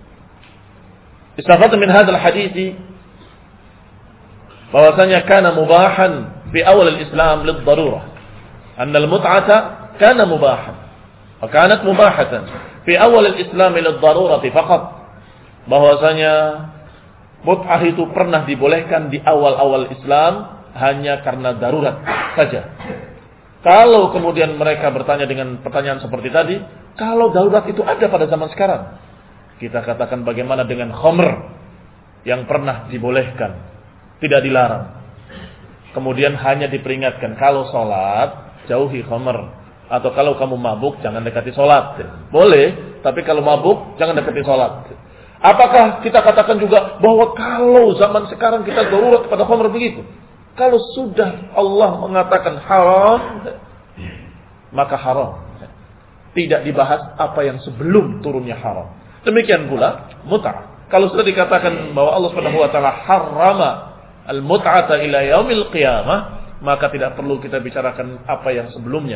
istafad min hadzal hadits bahwasanya kana mubahan fi awal al-Islam lid-darurah, anna al-mut'ata kana mubahan wa kanat mubahatan fi awal al-Islam lid-darurah faqat, bahwasanya mut'ah itu pernah dibolehkan di awal-awal Islam hanya karena darurat saja. Kalau kemudian mereka bertanya dengan pertanyaan seperti tadi, kalau darurat itu ada pada zaman sekarang, kita katakan bagaimana dengan khamr yang pernah dibolehkan, tidak dilarang. Kemudian hanya diperingatkan, kalau sholat jauhi khamr, atau kalau kamu mabuk jangan dekati sholat. Boleh, tapi kalau mabuk jangan dekati sholat. Apakah kita katakan juga bahwa kalau zaman sekarang kita darurat pada khamr begitu? Kalau sudah Allah mengatakan haram, maka haram. Tidak dibahas apa yang sebelum turunnya haram. Demikian pula mut'ah. Kalau sudah dikatakan bahwa Allah Subhanahu wa taala harrama al-mut'ata ila yaumil qiyamah, maka tidak perlu kita bicarakan apa yang sebelumnya.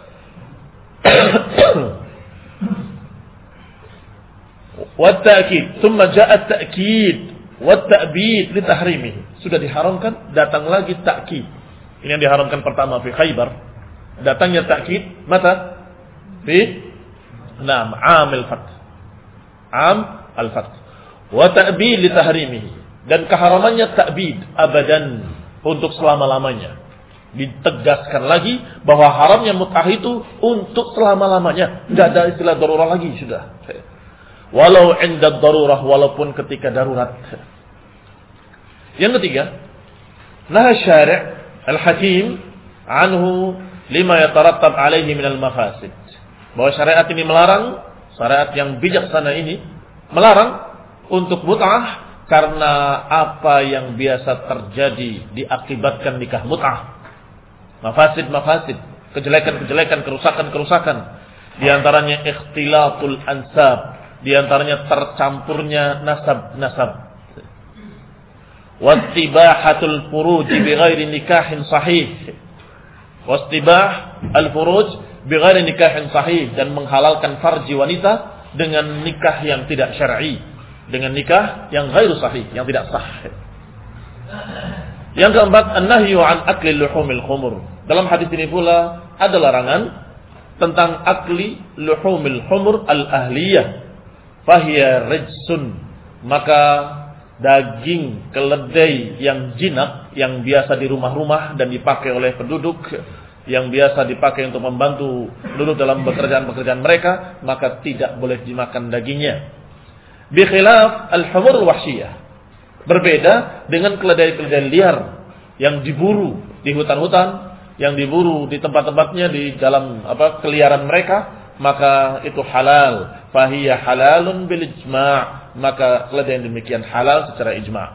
Wat-ta'kid, thumma ja'a at-ta'kid wat-ta'bid li tahrimihi. Sudah diharamkan, datang lagi ta'kid. Ini yang diharamkan pertama fi Khaybar. Datangnya ta'kid mata? Fi Naam, amil fath. Am al-fath. Wa ta'bid li tahrimihi. Dan keharamannya ta'bid abadan, untuk selama-lamanya. Ditegaskan lagi bahwa haramnya mut'ah itu untuk selama-lamanya. Enggak ada istilah darurah lagi sudah. Walau inda darurah, walaupun ketika darurat. Yang ketiga, nah syari' al-hakim anhu lima yatarattab alaihi minal mafasid. Bahwa syariat ini melarang syariat yang bijaksana ini melarang untuk mut'ah karena apa yang biasa terjadi diakibatkan nikah mut'ah. Mafasid-mafasid, kejelekan-kejelekan, kerusakan-kerusakan. Di antaranya ikhtilatul ansab, di antaranya tercampurnya nasab-nasab. Wastibahatul furuj bighairi nikahin sahih. Wastibah al-furuj bighairi nikahin sahih, dan menghalalkan farji wanita dengan nikah yang tidak syar'i, dengan nikah yang ghairu sahih, yang tidak sah. Yang keempat, an-nahyu an akli luhumil khumur. Dalam hadis ini pula ada larangan tentang akli luhumil khumur al-ahliyah. Fahiya rijsun, maka daging keledai yang jinak, yang biasa di rumah-rumah dan dipakai oleh penduduk, yang biasa dipakai untuk membantu penduduk dalam pekerjaan-pekerjaan mereka, maka tidak boleh dimakan dagingnya. Bi khilaf al-humur wahsyiyah, berbeda dengan keledai-keledai liar yang diburu di hutan-hutan, yang diburu di tempat-tempatnya di dalam apa keliaran mereka, maka itu halal. Fahiya halalun bil ijma', maka keledai yang demikian halal secara ijma'.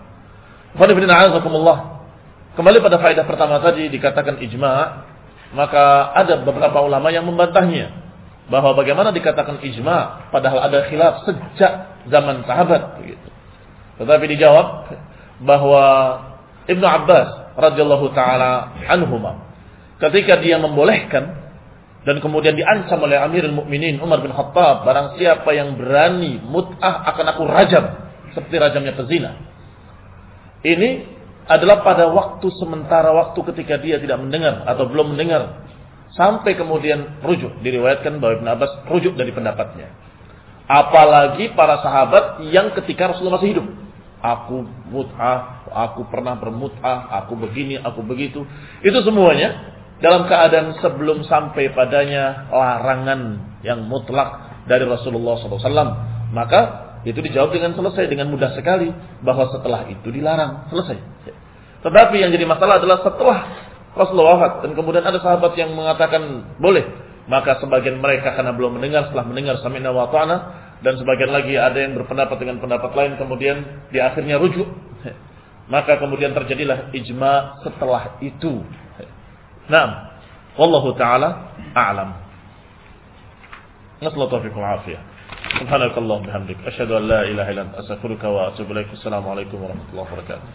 Kembali pada faedah pertama tadi, dikatakan ijma', maka ada beberapa ulama yang membantahnya, bahwa bagaimana dikatakan ijma' padahal ada khilaf sejak zaman sahabat begitu. Tetapi dijawab bahwa Ibnu Abbas radhiyallahu taala anhuma ketika dia membolehkan dan kemudian diancam oleh Amirul Mukminin Umar bin Khattab, barang siapa yang berani mut'ah akan aku rajam seperti rajamnya pezina. Ini adalah pada waktu sementara, waktu ketika dia tidak mendengar atau belum mendengar, sampai kemudian rujuk. Diriwayatkan bahwa Ibn Abbas rujuk dari pendapatnya. Apalagi para sahabat yang ketika Rasulullah masih hidup, aku mut'ah, aku pernah bermut'ah, aku begini, aku begitu. Itu semuanya dalam keadaan sebelum sampai padanya larangan yang mutlak dari Rasulullah shallallahu alaihi wasallam. Maka itu dijawab dengan selesai, dengan mudah sekali, bahwa setelah itu dilarang, selesai. Tetapi yang jadi masalah adalah setelah Rasulullah wafat dan kemudian ada sahabat yang mengatakan boleh, maka sebagian mereka karena belum mendengar, setelah mendengar sami'na wa ta'na, dan sebagian lagi ada yang berpendapat dengan pendapat lain, kemudian di akhirnya rujuk. Maka kemudian terjadilah ijma' setelah itu. Naam, wallahu ta'ala a'lam. Nasallahu taufiq wal afiyah. Subhanakallah bihamdik, asyhadu an la ilaha illa anta, astaghfiruka wa atubu ilaik. Assalamualaikum warahmatullahi wabarakatuh.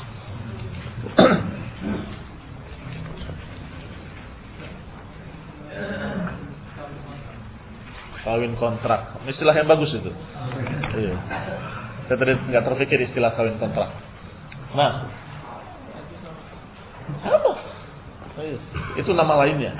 Kawin kontrak, istilah yang bagus itu. Iya. Saya tadi nggak terpikir istilah kawin kontrak. Nah, apa? Itu nama lainnya.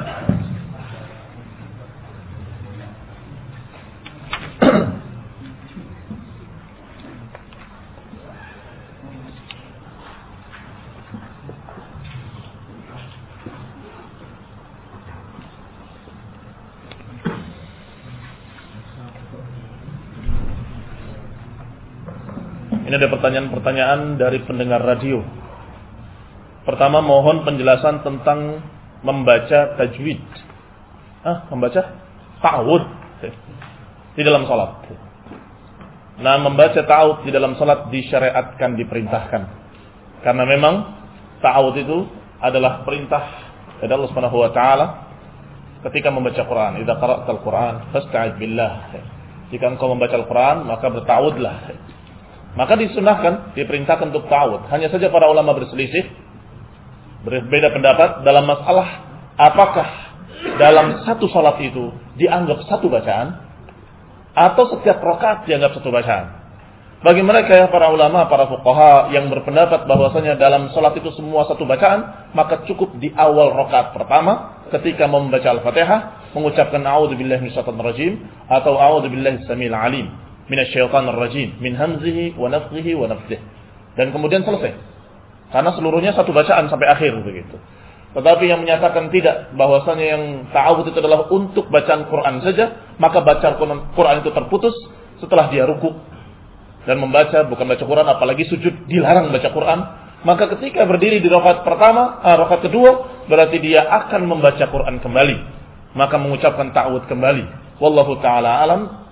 Ini ada pertanyaan-pertanyaan dari pendengar radio. Pertama, mohon penjelasan tentang membaca tajwid. Ah, membaca ta'awud di dalam salat. Nah, membaca ta'awud di dalam salat disyariatkan, diperintahkan. Karena memang ta'awud itu adalah perintah dari Allah Subhanahu wa taala ketika membaca Quran. Idza qara'tal Quran fasta'id billah. Jika engkau membaca Al-Quran, maka berta'awudlah. Maka disunahkan, diperintahkan untuk ta'awud. Hanya saja para ulama berselisih, berbeda pendapat dalam masalah apakah dalam satu salat itu dianggap satu bacaan atau setiap rakaat dianggap satu bacaan. Bagi mereka ya para ulama, para fuqaha yang berpendapat bahwasanya dalam salat itu semua satu bacaan, maka cukup di awal rakaat pertama ketika membaca Al-Fatihah mengucapkan a'udzubillahi minasyaitonir rajim atau a'udzubillahi samil alim minasyaitonir rajim min hamzihi wa nafthihi wa nafthihi, dan kemudian selesai. Karena seluruhnya satu bacaan sampai akhir begitu. Tetapi yang menyatakan tidak, bahwasanya yang ta'awudz itu adalah untuk bacaan Quran saja, maka bacaan Quran itu terputus setelah dia ruku dan membaca, bukan baca Quran apalagi sujud, dilarang baca Quran. Maka ketika berdiri di rakaat pertama, ah, rakaat kedua, berarti dia akan membaca Quran kembali, maka mengucapkan ta'awudz kembali. Wallahu taala alam,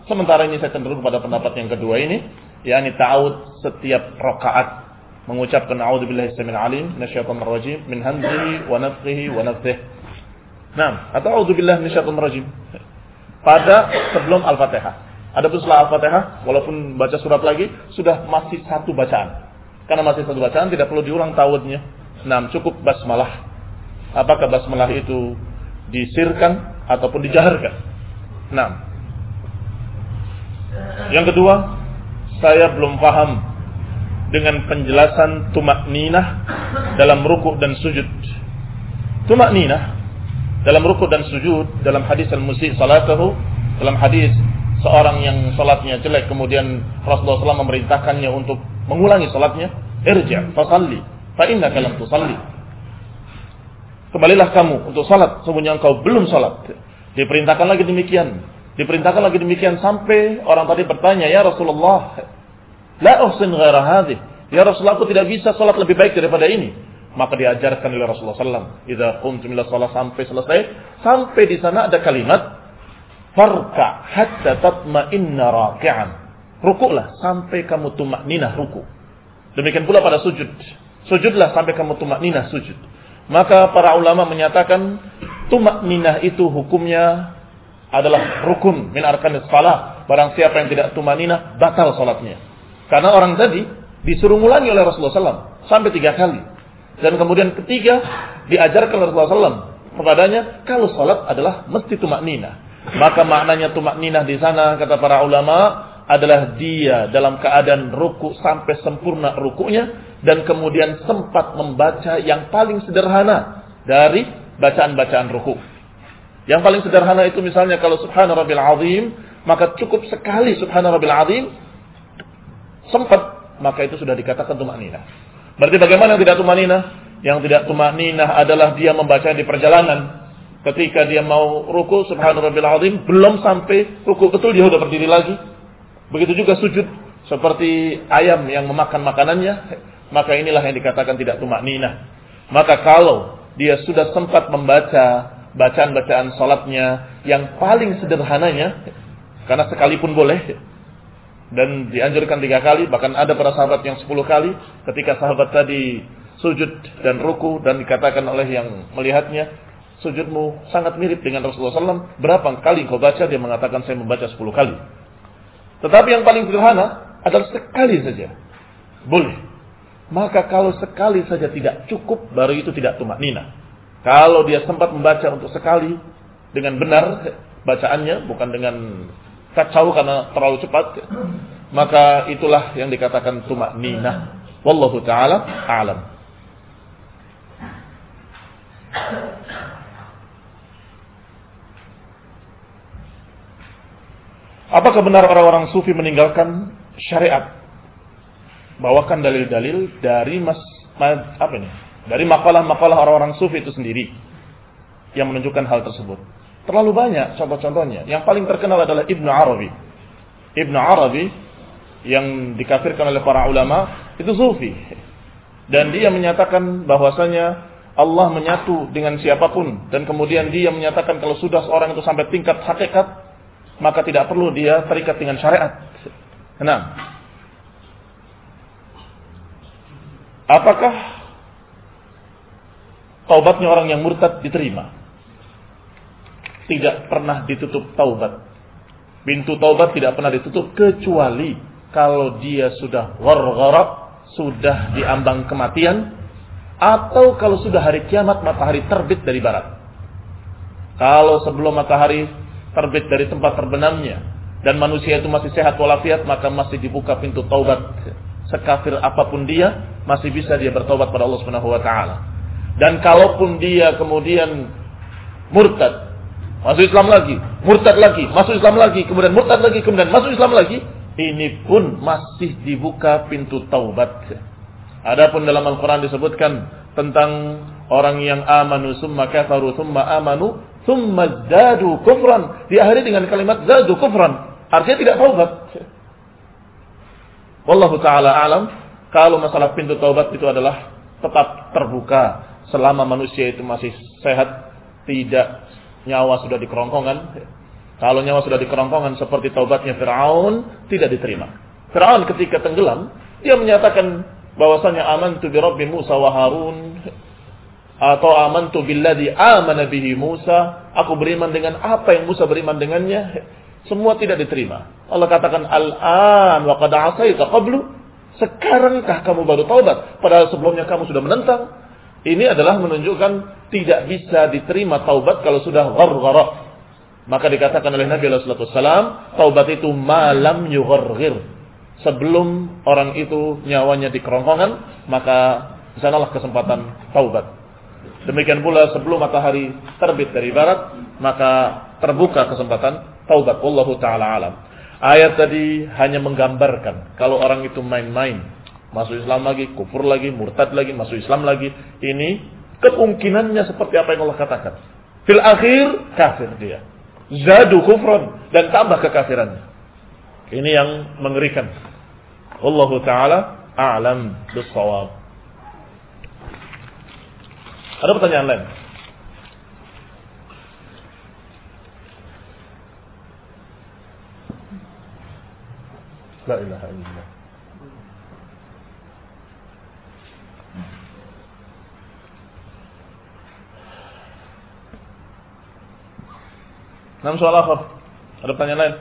Sementara ini saya cenderung pada pendapat yang kedua ini, yakni ta'awud setiap rakaat mengucapkan a'udzubillahi samil alim minasyaitonir rajim min hamzihi wa nafthihi wa nafthihi. Nah, atau a'udzubillahi minasyaitonir rajim pada sebelum Al-Fatihah. Adapun setelah Al-Fatihah, walaupun baca surat lagi, sudah masih satu bacaan. Karena masih satu bacaan, tidak perlu diulang ta'awudnya. Nah, cukup basmalah. Apakah basmalah itu disirkan ataupun dijaharkan? Nah, yang kedua, saya belum paham dengan penjelasan tumakninah dalam rukuk dan sujud. Tumakninah dalam rukuk dan sujud dalam hadis al-musi' salatahu, dalam hadis seorang yang salatnya jelek kemudian Rasulullah shallallahu alaihi wasallam memerintahkannya untuk mengulangi salatnya, irji' fasalli fa innaka lam tusalli. Kembalilah kamu untuk salat, sesungguhnya engkau belum salat. Diperintahkan lagi demikian. Diperintahkan lagi demikian sampai orang tadi bertanya, "Ya Rasulullah, la uhsin ghaira hadhihi." Ya Rasulullah, aku tidak bisa salat lebih baik daripada ini. Maka diajarkan oleh Rasulullah sallallahu alaihi wasallam, "Idza qumtum ila shalah," sampai selesai. Sampai di sana ada kalimat, "Farka hatta tatma'inna raki'an." Rukuklah sampai kamu tumakninah ruku. Demikian pula pada sujud. Sujudlah sampai kamu tumakninah sujud. Maka para ulama menyatakan tumakninah itu hukumnya adalah rukun min arkanis shalah. Barang siapa yang tidak tumakninah, batal salatnya. Karena orang tadi disuruh ngulangi oleh Rasulullah sallallahu alaihi wasallam sampai tiga kali. Dan kemudian ketiga diajarkan oleh Rasulullah sallallahu alaihi wasallam kepadanya kalau salat adalah mesti tumakninah. Maka maknanya tumakninah di sana kata para ulama adalah dia dalam keadaan ruku sampai sempurna rukunya dan kemudian sempat membaca yang paling sederhana dari bacaan-bacaan ruku. Yang paling sederhana itu misalnya kalau subhana rabbil azim, maka cukup sekali subhana rabbil azim sempat, maka itu sudah dikatakan tumakninah. Berarti bagaimana yang tidak tumakninah? Yang tidak tumakninah adalah dia membaca di perjalanan. Ketika dia mau ruku subhana rabbil azim, belum sampai ruku betul dia sudah berdiri lagi. Begitu juga sujud seperti ayam yang memakan makanannya, maka inilah yang dikatakan tidak tumakninah. Maka kalau dia sudah sempat membaca bacaan-bacaan salatnya yang paling sederhananya, karena sekalipun boleh dan dianjurkan tiga kali, bahkan ada para sahabat yang sepuluh kali. Ketika sahabat tadi sujud dan ruku dan dikatakan oleh yang melihatnya, sujudmu sangat mirip dengan Rasulullah sallallahu alaihi wasallam, berapa kali kau baca? Dia mengatakan saya membaca sepuluh kali. Tetapi yang paling sederhana adalah sekali saja boleh. Maka kalau sekali saja tidak cukup, baru itu tidak tumakninah. Kalau dia sempat membaca untuk sekali dengan benar bacaannya, bukan dengan kacau karena terlalu cepat, maka itulah yang dikatakan tumakninah. Wallahu ta'ala a'lam. Apakah benar orang-orang sufi meninggalkan syariat? Bawakan dalil-dalil dari mas, mas apa ini? Dari makalah-makalah orang-orang sufi itu sendiri yang menunjukkan hal tersebut. Terlalu banyak contoh-contohnya. Yang paling terkenal adalah Ibnu Arabi. Ibnu Arabi yang dikafirkan oleh para ulama itu sufi. Dan dia menyatakan bahwasanya Allah menyatu dengan siapapun. Dan kemudian dia menyatakan kalau sudah seorang itu sampai tingkat hakikat, maka tidak perlu dia terikat dengan syariat. Nah, apakah taubatnya orang yang murtad diterima? Tidak pernah ditutup taubat. Pintu taubat tidak pernah ditutup kecuali kalau dia sudah wargharaq, sudah diambang kematian, atau kalau sudah hari kiamat matahari terbit dari barat. Kalau sebelum matahari terbit dari tempat terbenamnya dan manusia itu masih sehat walafiat, maka masih dibuka pintu taubat. Sekafir apapun dia, masih bisa dia bertaubat pada Allah Subhanahu wa taala. Dan kalaupun dia kemudian murtad, masuk Islam lagi, murtad lagi, masuk Islam lagi, kemudian murtad lagi, kemudian masuk Islam lagi, ini pun masih dibuka pintu taubat. Adapun dalam Al-Quran disebutkan tentang orang yang amanu summa kafaru summa amanu summa zadu kufran, diakhiri dengan kalimat zadu kufran, artinya tidak taubat. Wallahu ta'ala alam. Kalau masalah pintu taubat itu adalah tetap terbuka selama manusia itu masih sehat, tidak nyawa sudah di kerongkongan. Kalau nyawa sudah di kerongkongan seperti taubatnya Fir'aun, tidak diterima. Fir'aun ketika tenggelam, dia menyatakan bahwasanya amantu bi Rabbi Musa wa Harun, atau amantu billadzi amana bihi Musa, aku beriman dengan apa yang Musa beriman dengannya. Semua tidak diterima. Allah katakan, al-an wa qad asaita qablu, sekarangkah kamu baru taubat padahal sebelumnya kamu sudah menentang. Ini adalah menunjukkan tidak bisa diterima taubat kalau sudah gharghara. Maka dikatakan oleh Nabi sallallahu alaihi wasallam, taubat itu malam yugharghir, sebelum orang itu nyawanya di kerongkongan, maka di sanalah kesempatan taubat. Demikian pula sebelum matahari terbit dari barat, maka terbuka kesempatan taubat. Wallahu ta'ala alam. Ayat tadi hanya menggambarkan kalau orang itu main-main, masuk Islam lagi, kufur lagi, murtad lagi, masuk Islam lagi, ini kemungkinannya seperti apa yang Allah katakan. Fil akhir kafir dia. Zadu kufran, dan tambah kekafirannya. Ini yang mengerikan. Wallahu ta'ala a'lam bis-shawab. Ada pertanyaan lain? La ilaha illallah. Nam soal akhir. Ada pertanyaan lain?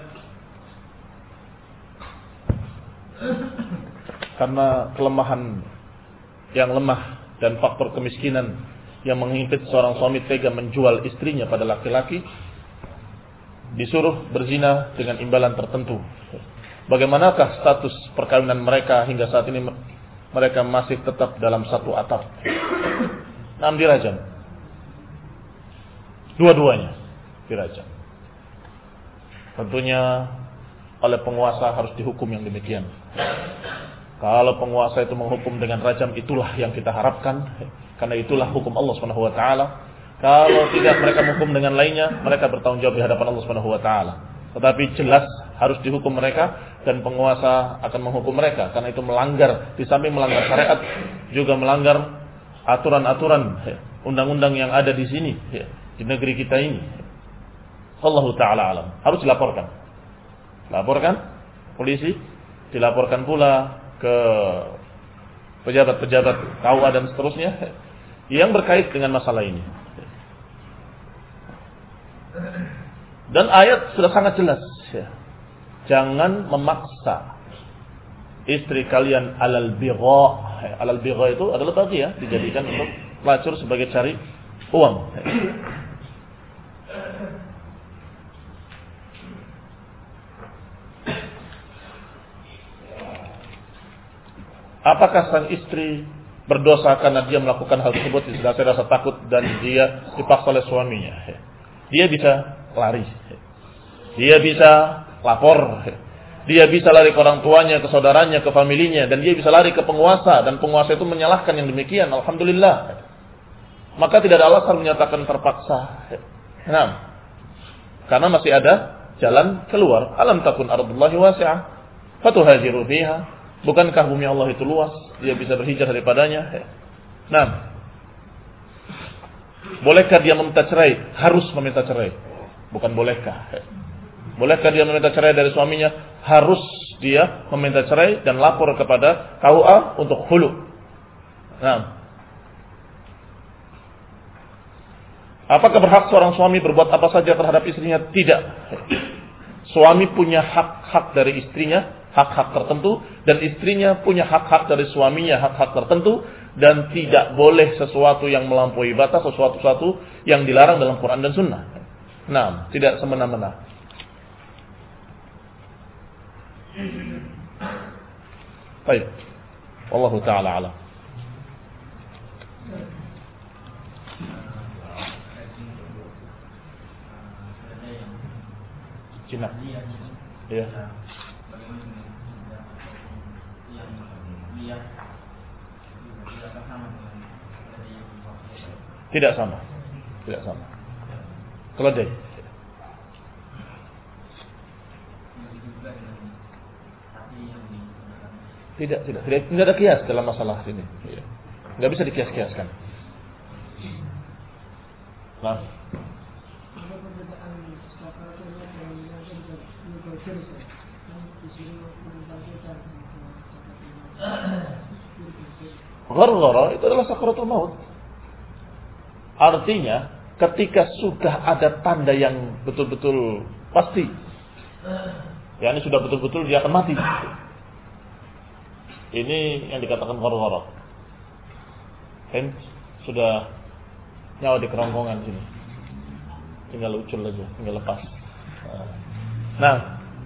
Karena kelemahan yang lemah dan faktor kemiskinan yang menghimpit seorang suami tega menjual istrinya pada laki-laki, disuruh berzina dengan imbalan tertentu. Bagaimanakah status perkawinan mereka hingga saat ini? Mereka masih tetap dalam satu atap. Nam dirajam. Dua-duanya dirajam. Tentunya oleh penguasa harus dihukum yang demikian. Kalau penguasa itu menghukum dengan rajam, itulah yang kita harapkan, karena itulah hukum Allah Subhanahu wa taala. Kalau tidak mereka menghukum dengan lainnya, mereka bertanggung jawab di hadapan Allah Subhanahu wa taala. Tetapi jelas harus dihukum mereka, dan penguasa akan menghukum mereka karena itu melanggar, di samping melanggar syariat juga melanggar aturan-aturan undang-undang yang ada di sini di negeri kita ini. Allah Ta'ala alam. Harus dilaporkan. Laporkan polisi, dilaporkan pula ke pejabat-pejabat K U A dan seterusnya yang berkait dengan masalah ini. Dan ayat sudah sangat jelas. Jangan memaksa istri kalian alal bigha. Alal bigha itu adalah tadi ya, dijadikan untuk pelacur sebagai cari uang. Apakah sang istri berdosa karena dia melakukan hal tersebut? Sudah saya rasa takut dan dia dipaksa oleh suaminya. Dia bisa lari. Dia bisa lapor. Dia bisa lari ke orang tuanya, ke saudaranya, ke familinya. Dan dia bisa lari ke penguasa. Dan penguasa itu menyalahkan yang demikian. Alhamdulillah. Maka tidak ada alasan menyatakan terpaksa. Nah, karena masih ada jalan keluar. Alam takun ardullahi wasi'ah fatuhajiru fiha. Bukankah bumi Allah itu luas? Dia bisa berhijrah daripadanya. Nah, bolehkah dia meminta cerai? Harus meminta cerai. Bukan bolehkah. Bolehkah dia meminta cerai dari suaminya? Harus dia meminta cerai dan lapor kepada K U A untuk hulu. Nah, apakah berhak seorang suami berbuat apa saja terhadap istrinya? Tidak. Suami punya hak-hak dari istrinya, hak-hak tertentu, dan istrinya punya hak-hak dari suaminya, hak-hak tertentu, dan tidak boleh sesuatu yang melampaui batas, sesuatu-sesuatu yang dilarang dalam Quran dan Sunnah. Nah, tidak semena-mena. Baik, wallahu taala alam. Cina. Iya. Tidak sama. Tidak sama. Keledai. Tidak, tidak. Tidak, tidak ada kias dalam masalah ini. Tidak bisa dikias-kiaskan. Nah. Ada perbedaan sakaratul maut dan yang juga mengkafir kan disuruh membangkitkan Gharghara itu adalah sakaratul maut. Artinya ketika sudah ada tanda yang betul-betul pasti, ya ini sudah betul-betul dia akan mati. Ini yang dikatakan gharghara. Kan sudah nyawa di kerongkongan sini. Tinggal ucul aja, tinggal lepas. Nah.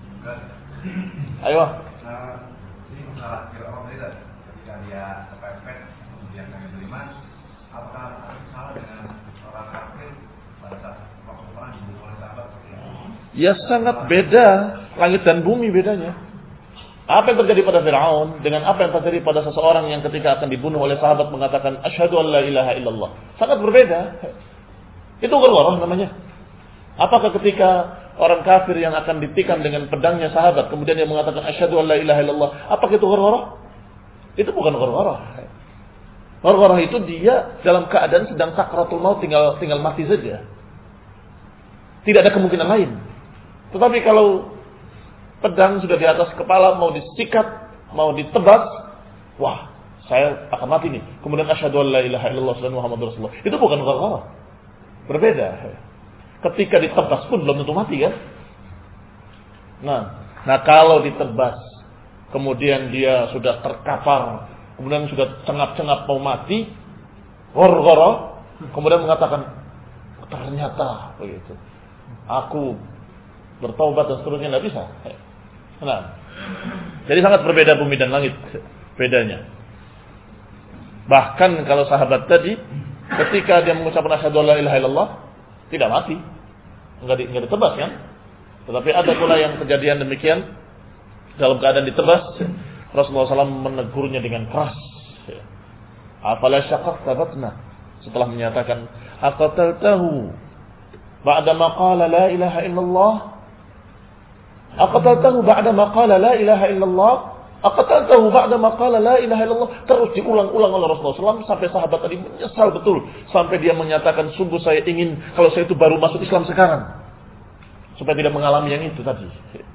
Ayo. Ini masalah Fir'aun tadi ketika dia kepepet kemudian kami beriman, apakah ada salah dengan orang kafir pada saat waktu perang dibunuh oleh sahabat? Ya sangat beda, langit dan bumi bedanya. Apa yang terjadi pada Fir'aun dengan apa yang terjadi pada seseorang yang ketika akan dibunuh oleh sahabat mengatakan asyhadu an la ilaha illallah. Sangat berbeda. Itu gharghara namanya. Apakah ketika orang kafir yang akan ditikam dengan pedangnya sahabat kemudian dia mengatakan asyhadu an la ilaha illallah, apakah itu gharghara? Itu bukan gharghara. Gharghara itu dia dalam keadaan sedang sakratul maut, tinggal tinggal mati saja. Tidak ada kemungkinan lain. Tetapi kalau pedang sudah di atas kepala, mau disikat, mau ditebas, wah, saya akan mati nih. Kemudian asyhadu an la ilaha illallah wa muhammadur rasulullah. Itu bukan gharghara. Berbeda. Ketika ditebas pun belum tentu mati kan? Nah, nah kalau ditebas, kemudian dia sudah terkapar, kemudian sudah cengap-cengap mau mati, gharghara, kemudian mengatakan ternyata begitu. Aku bertaubat dan seterusnya, tidak bisa. Nah, jadi sangat berbeda bumi dan langit bedanya. Bahkan kalau sahabat tadi, ketika dia mengucapkan asyhadu an la ilaha illallah, tidak mati, enggak, di, enggak ditebas kan? Tetapi ada pula yang kejadian demikian dalam keadaan ditebas, Rasulullah shallallahu alaihi wasallam menegurnya dengan keras. Afala syaqaqta batna, setelah menyatakan aqataltahu ba'da ma qala la ilaha illallah. Aqataltahu ba'da ma qala la ilaha illallah. Aqataltahu ba'da ma qala la ilaha illallah. Terus diulang-ulang oleh Rasulullah shallallahu alaihi wasallam sampai sahabat tadi menyesal betul, sampai dia menyatakan sungguh saya ingin kalau saya itu baru masuk Islam sekarang, supaya tidak mengalami yang itu tadi.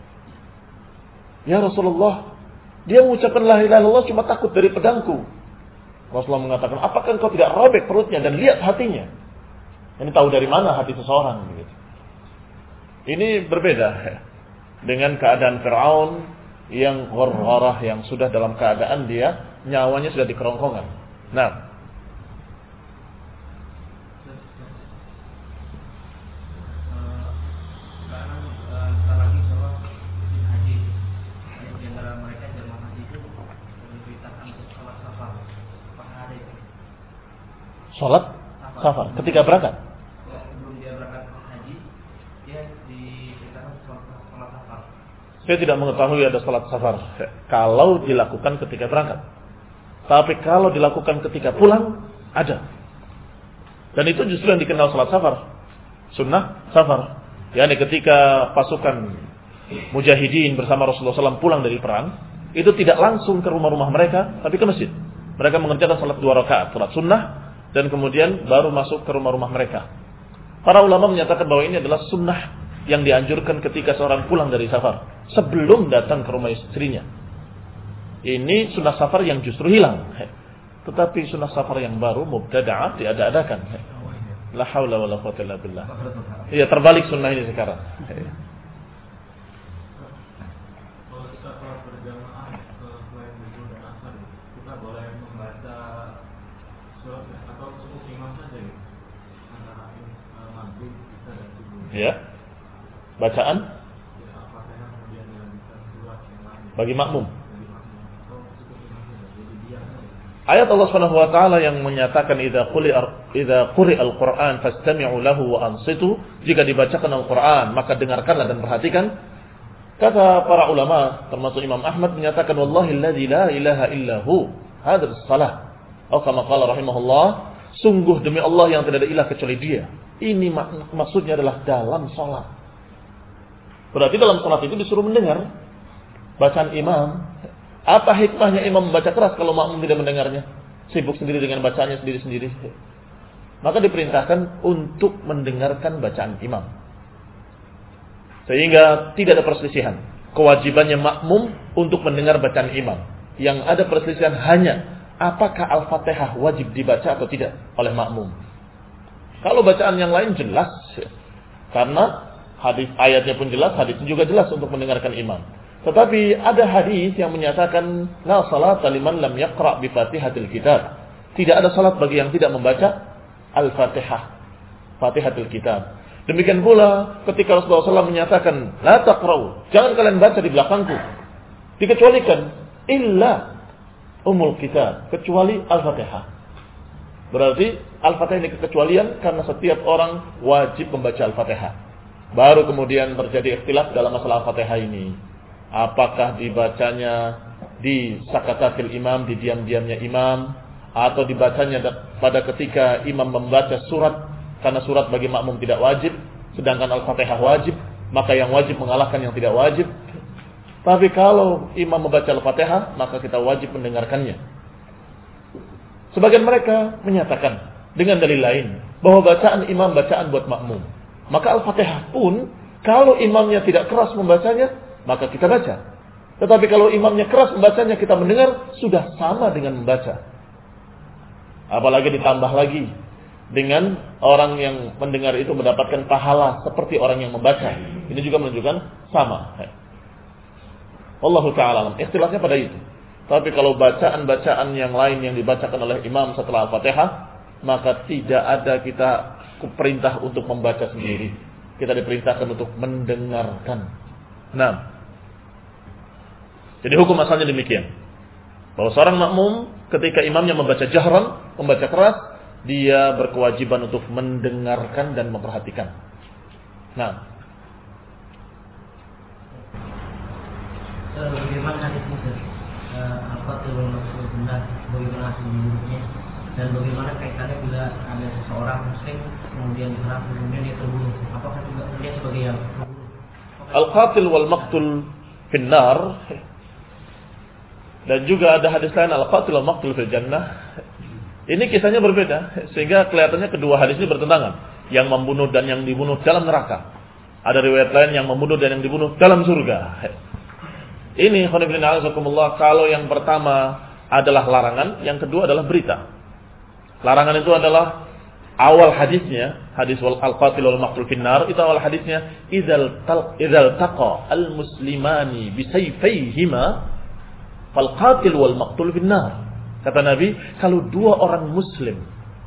Ya Rasulullah, dia mengucapkan la ilaha illallah cuma takut dari pedangku. Rasulullah mengatakan, apakah engkau tidak robek perutnya dan lihat hatinya? Ini tahu dari mana hati seseorang gitu. Ini berbeda dengan keadaan Fir'aun yang ghargharah, yang sudah dalam keadaan dia nyawanya sudah di kerongkongan. Nah, sholat safar ketika berangkat. Sebelum dia berangkat haji, dia diberitakan sholat safar. Saya tidak mengetahui ada sholat safar kalau dilakukan ketika berangkat. Tapi kalau dilakukan ketika pulang, ada. Dan itu justru yang dikenal sholat safar. Sunnah safar. Yani ketika pasukan mujahidin bersama Rasulullah shallallahu alaihi wasallam pulang dari perang, itu tidak langsung ke rumah-rumah mereka, tapi ke masjid. Mereka mengerjakan sholat dua rakaat, sholat sunnah, dan kemudian baru masuk ke rumah-rumah mereka. Para ulama menyatakan bahwa ini adalah sunnah yang dianjurkan ketika seorang pulang dari safar, sebelum datang ke rumah istrinya. Ini sunnah safar yang justru hilang. Tetapi sunnah safar yang baru, mubtada'ah, diada-adakan. La haula wa la quwwata illa billah. Iya, terbalik sunnah ini sekarang. Kalau kita sholat berjamaah selain zuhur dan asar, kita boleh membaca surat atau cukup imam saja ya? Antara maghrib, isya dan subuh. Ya. Bacaan Ya, Al-Fatihah kemudian dilanjutkan surat yang lain. bagi makmum. Bagi makmum atau cukup imam saja. Jadi dia saja. Ayat Allah Subhanahu wa taala yang menyatakan idza quri'a idza quri'al Qur'an fastami'u lahu wa ansitu, jika dibacakan Al-Qur'an maka dengarkanlah dan perhatikan. Kata para ulama termasuk Imam Ahmad menyatakan wallahi alladzi la ilaha illahu hadhihi shalah. Atau kama qala rahimahullah, sungguh demi Allah yang tidak ada ilah kecuali Dia. Ini mak- maksudnya adalah dalam salat. Berarti dalam salat itu disuruh mendengar bacaan imam. Apa hikmahnya imam membaca keras kalau makmum tidak mendengarnya? Sibuk sendiri dengan bacaannya sendiri-sendiri. maka diperintahkan untuk mendengarkan bacaan imam. Sehingga tidak ada perselisihan. Kewajibannya makmum untuk mendengar bacaan imam. Yang ada perselisihan hanya apakah Al-Fatihah wajib dibaca atau tidak oleh makmum. Kalau bacaan yang lain jelas, karena hadis ayatnya pun jelas, hadisnya juga jelas untuk mendengarkan imam. Tetapi ada hadis yang menyatakan la salata liman lam yaqra bi Fatihatil Kitab. Tidak ada salat bagi yang tidak membaca Al-Fatihah, Fatihatul Kitab. Demikian pula ketika Rasulullah shallallahu alaihi wasallam menyatakan la taqra'u, jangan kalian baca di belakangku. Dikecualikan illa Ummul Kitab, kecuali Al-Fatihah. Berarti Al-Fatihah ini kekecualian karena setiap orang wajib membaca Al-Fatihah. Baru kemudian terjadi ikhtilaf dalam masalah Al-Fatihah ini. Apakah dibacanya di sakatatil imam, di diam-diamnya imam, atau dibacanya pada ketika imam membaca surat, karena surat bagi makmum tidak wajib, sedangkan Al-Fatihah wajib, maka yang wajib mengalahkan yang tidak wajib. Tapi kalau imam membaca Al-Fatihah, maka kita wajib mendengarkannya. Sebagian mereka menyatakan dengan dalil lain bahwa bacaan imam bacaan buat makmum. Maka Al-Fatihah pun kalau imamnya tidak keras membacanya, maka kita baca. Tetapi kalau imamnya keras membacanya, kita mendengar, sudah sama dengan membaca. Apalagi ditambah lagi dengan orang yang mendengar itu mendapatkan pahala seperti orang yang membaca. Ini juga menunjukkan sama. Wallahu ta'ala alam. Ikhtilafnya pada itu. Tapi kalau bacaan-bacaan yang lain yang dibacakan oleh imam setelah Al-Fatihah, maka tidak ada kita perintah untuk membaca sendiri. Kita diperintahkan untuk mendengarkan. Nah, jadi hukum asalnya demikian. Bahwa seorang makmum ketika imamnya membaca jahran, membaca keras, dia berkewajiban untuk mendengarkan dan memperhatikan. Nah, bagaimana hadis itu? Apa teori maksud benar? Bagaimana hasilnya? Dan bagaimana kaitannya bila ada seseorang muslim kemudian diserang kemudian dia terbunuh? Apakah juga dia sebagai yang terbunuh? Al-qatil wal maqtul finnar. Dan juga ada hadis lain al-qatil wal maqtul fil jannah. Ini kisahnya berbeda sehingga kelihatannya kedua hadis ini bertentangan. Yang membunuh dan yang dibunuh dalam neraka. Ada riwayat lain yang membunuh dan yang dibunuh dalam surga. Ini khonibina azakumullah, kalau yang pertama adalah larangan, yang kedua adalah berita. Larangan itu adalah awal hadisnya, hadis wal al-qatil wal maqtul finnar, itu awal hadisnya idzal tal idzal taqa al-muslimani bi sayfayhima fal qatil wal maqtul finnar. Kata Nabi, kalau dua orang muslim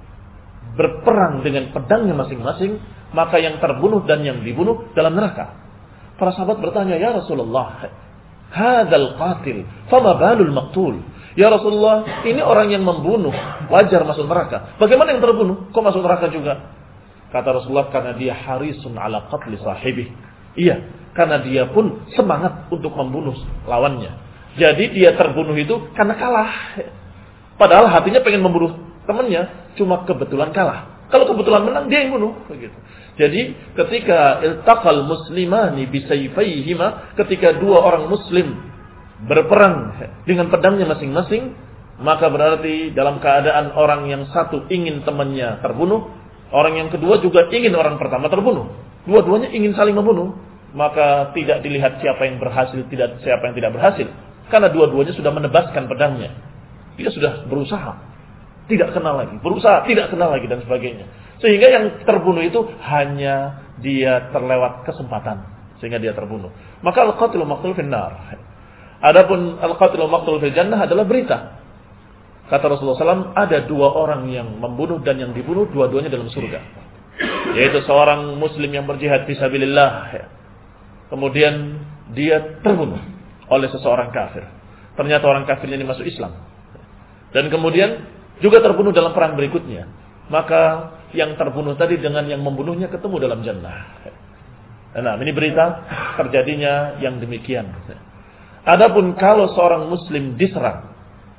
berperang dengan pedangnya masing-masing, maka yang terbunuh dan yang dibunuh dalam neraka. Para sahabat bertanya, "Ya Rasulullah, hadzal qatil, fama balul maqtul?" Ya Rasulullah, ini orang yang membunuh wajar masuk neraka. Bagaimana yang terbunuh? Kok masuk neraka juga? Kata Rasulullah, karena dia harisun ala qatli sahibih. Iya, karena dia pun semangat untuk membunuh lawannya. Jadi dia terbunuh itu karena kalah. Padahal hatinya pengen membunuh temannya, cuma kebetulan kalah. Kalau kebetulan menang, dia yang bunuh. Begitu. Jadi ketika iltaqal muslimani bisayfayhima, ketika dua orang muslim berperang dengan pedangnya masing-masing, maka berarti dalam keadaan orang yang satu ingin temannya terbunuh, orang yang kedua juga ingin orang pertama terbunuh. Dua-duanya ingin saling membunuh, maka tidak dilihat siapa yang berhasil, tidak siapa yang tidak berhasil, karena dua-duanya sudah menebaskan pedangnya. Dia sudah berusaha, tidak kenal lagi, berusaha, tidak kenal lagi dan sebagainya. Sehingga yang terbunuh itu hanya dia terlewat kesempatan sehingga dia terbunuh. Maka al-qatil maqtul finnar. Adapun al-qatil maqtul fil jannah adalah berita. Kata Rasulullah shallallahu alaihi wasallam, ada dua orang yang membunuh dan yang dibunuh dua-duanya dalam surga. Yaitu seorang muslim yang berjihad fisabilillah, kemudian dia terbunuh oleh seseorang kafir. Ternyata orang kafirnya ini masuk Islam. Dan kemudian juga terbunuh dalam perang berikutnya. Maka yang terbunuh tadi dengan yang membunuhnya ketemu dalam jannah. Nah, ini berita terjadinya yang demikian. Adapun kalau seorang muslim diserang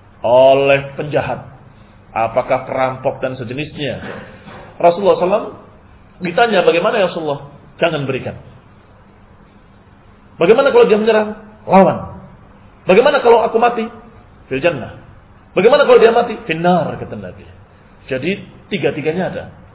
oleh penjahat, apakah perampok dan sejenisnya, Rasulullah shallallahu alaihi wasallam ditanya, bagaimana ya Rasulullah? Jangan berikan. Bagaimana kalau dia menyerang? Lawan. Bagaimana kalau aku mati? Fil jannah. Bagaimana kalau dia mati? Finnar, kata Nabi. Jadi tiga-tiganya ada.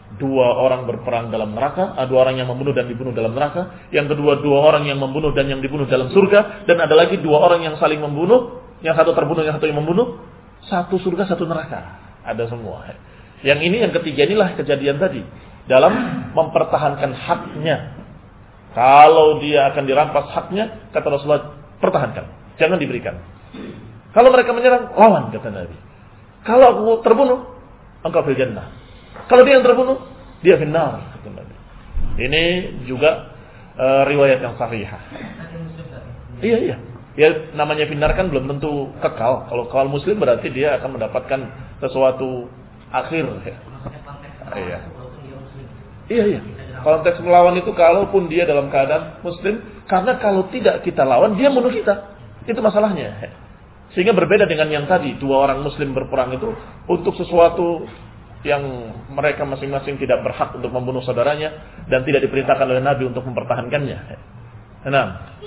dua orang berperang dalam neraka, dua orang yang membunuh dan dibunuh dalam neraka. Yang kedua, dua orang yang membunuh dan yang dibunuh dalam surga. Dan ada lagi dua orang yang saling membunuh, yang satu terbunuh, yang satu yang membunuh. Satu surga, satu neraka. Ada semua. Yang ini, yang ketiga inilah kejadian tadi. Dalam mempertahankan haknya. Kalau dia akan dirampas haknya, kata Rasulullah, pertahankan. Jangan diberikan. Kalau mereka menyerang, lawan, kata Nabi. Kalau aku terbunuh, engkau fil jannah. Kalau dia yang terbunuh, dia finnar. Ini juga uh, riwayat yang sahihah. Iya, iya. Ya namanya finnar kan belum tentu kekal. Kalau kekal muslim berarti dia akan mendapatkan sesuatu akhir. Ya. Iya. Iya, iya. Konteks melawan itu kalaupun dia dalam keadaan muslim, karena kalau tidak kita lawan, dia bunuh kita. Itu masalahnya. Sehingga berbeda dengan yang tadi, dua orang muslim berperang itu untuk sesuatu yang mereka masing-masing tidak berhak untuk membunuh saudaranya dan tidak diperintahkan oleh Nabi untuk mempertahankannya. Enam.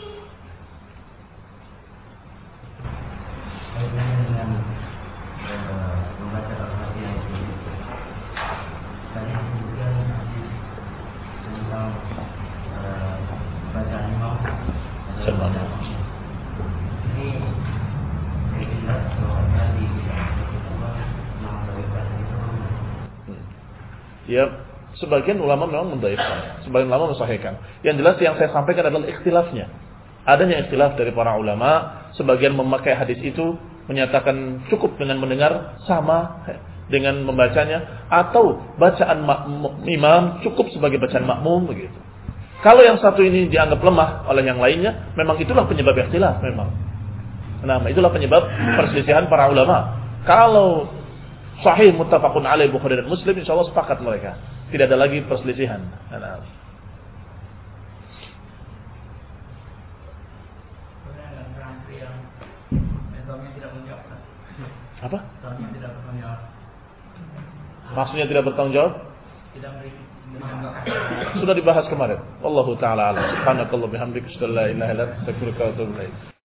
Ya, sebagian ulama memang mendhaifkan, sebagian ulama mensahihkan. Yang jelas yang saya sampaikan adalah ikhtilafnya. Adanya ikhtilaf dari para ulama, sebagian memakai hadis itu menyatakan cukup dengan mendengar sama dengan membacanya, atau bacaan imam cukup sebagai bacaan makmum begitu. Kalau yang satu ini dianggap lemah oleh yang lainnya, memang itulah penyebab ikhtilaf memang. Nah, itulah penyebab perselisihan para ulama. Kalau sahih muttafaqun alaih Bukhari dan Muslim, insyaallah sepakat mereka. Tidak ada lagi perselisihan. Nah. Apa? Maksudnya tidak bertanggung jawab? Sudah dibahas kemarin. Wallahu taala a'lam. Subhanakallah bihamdika asyhadu an la ilaha illa anta astaghfiruka wa atubu ilaik.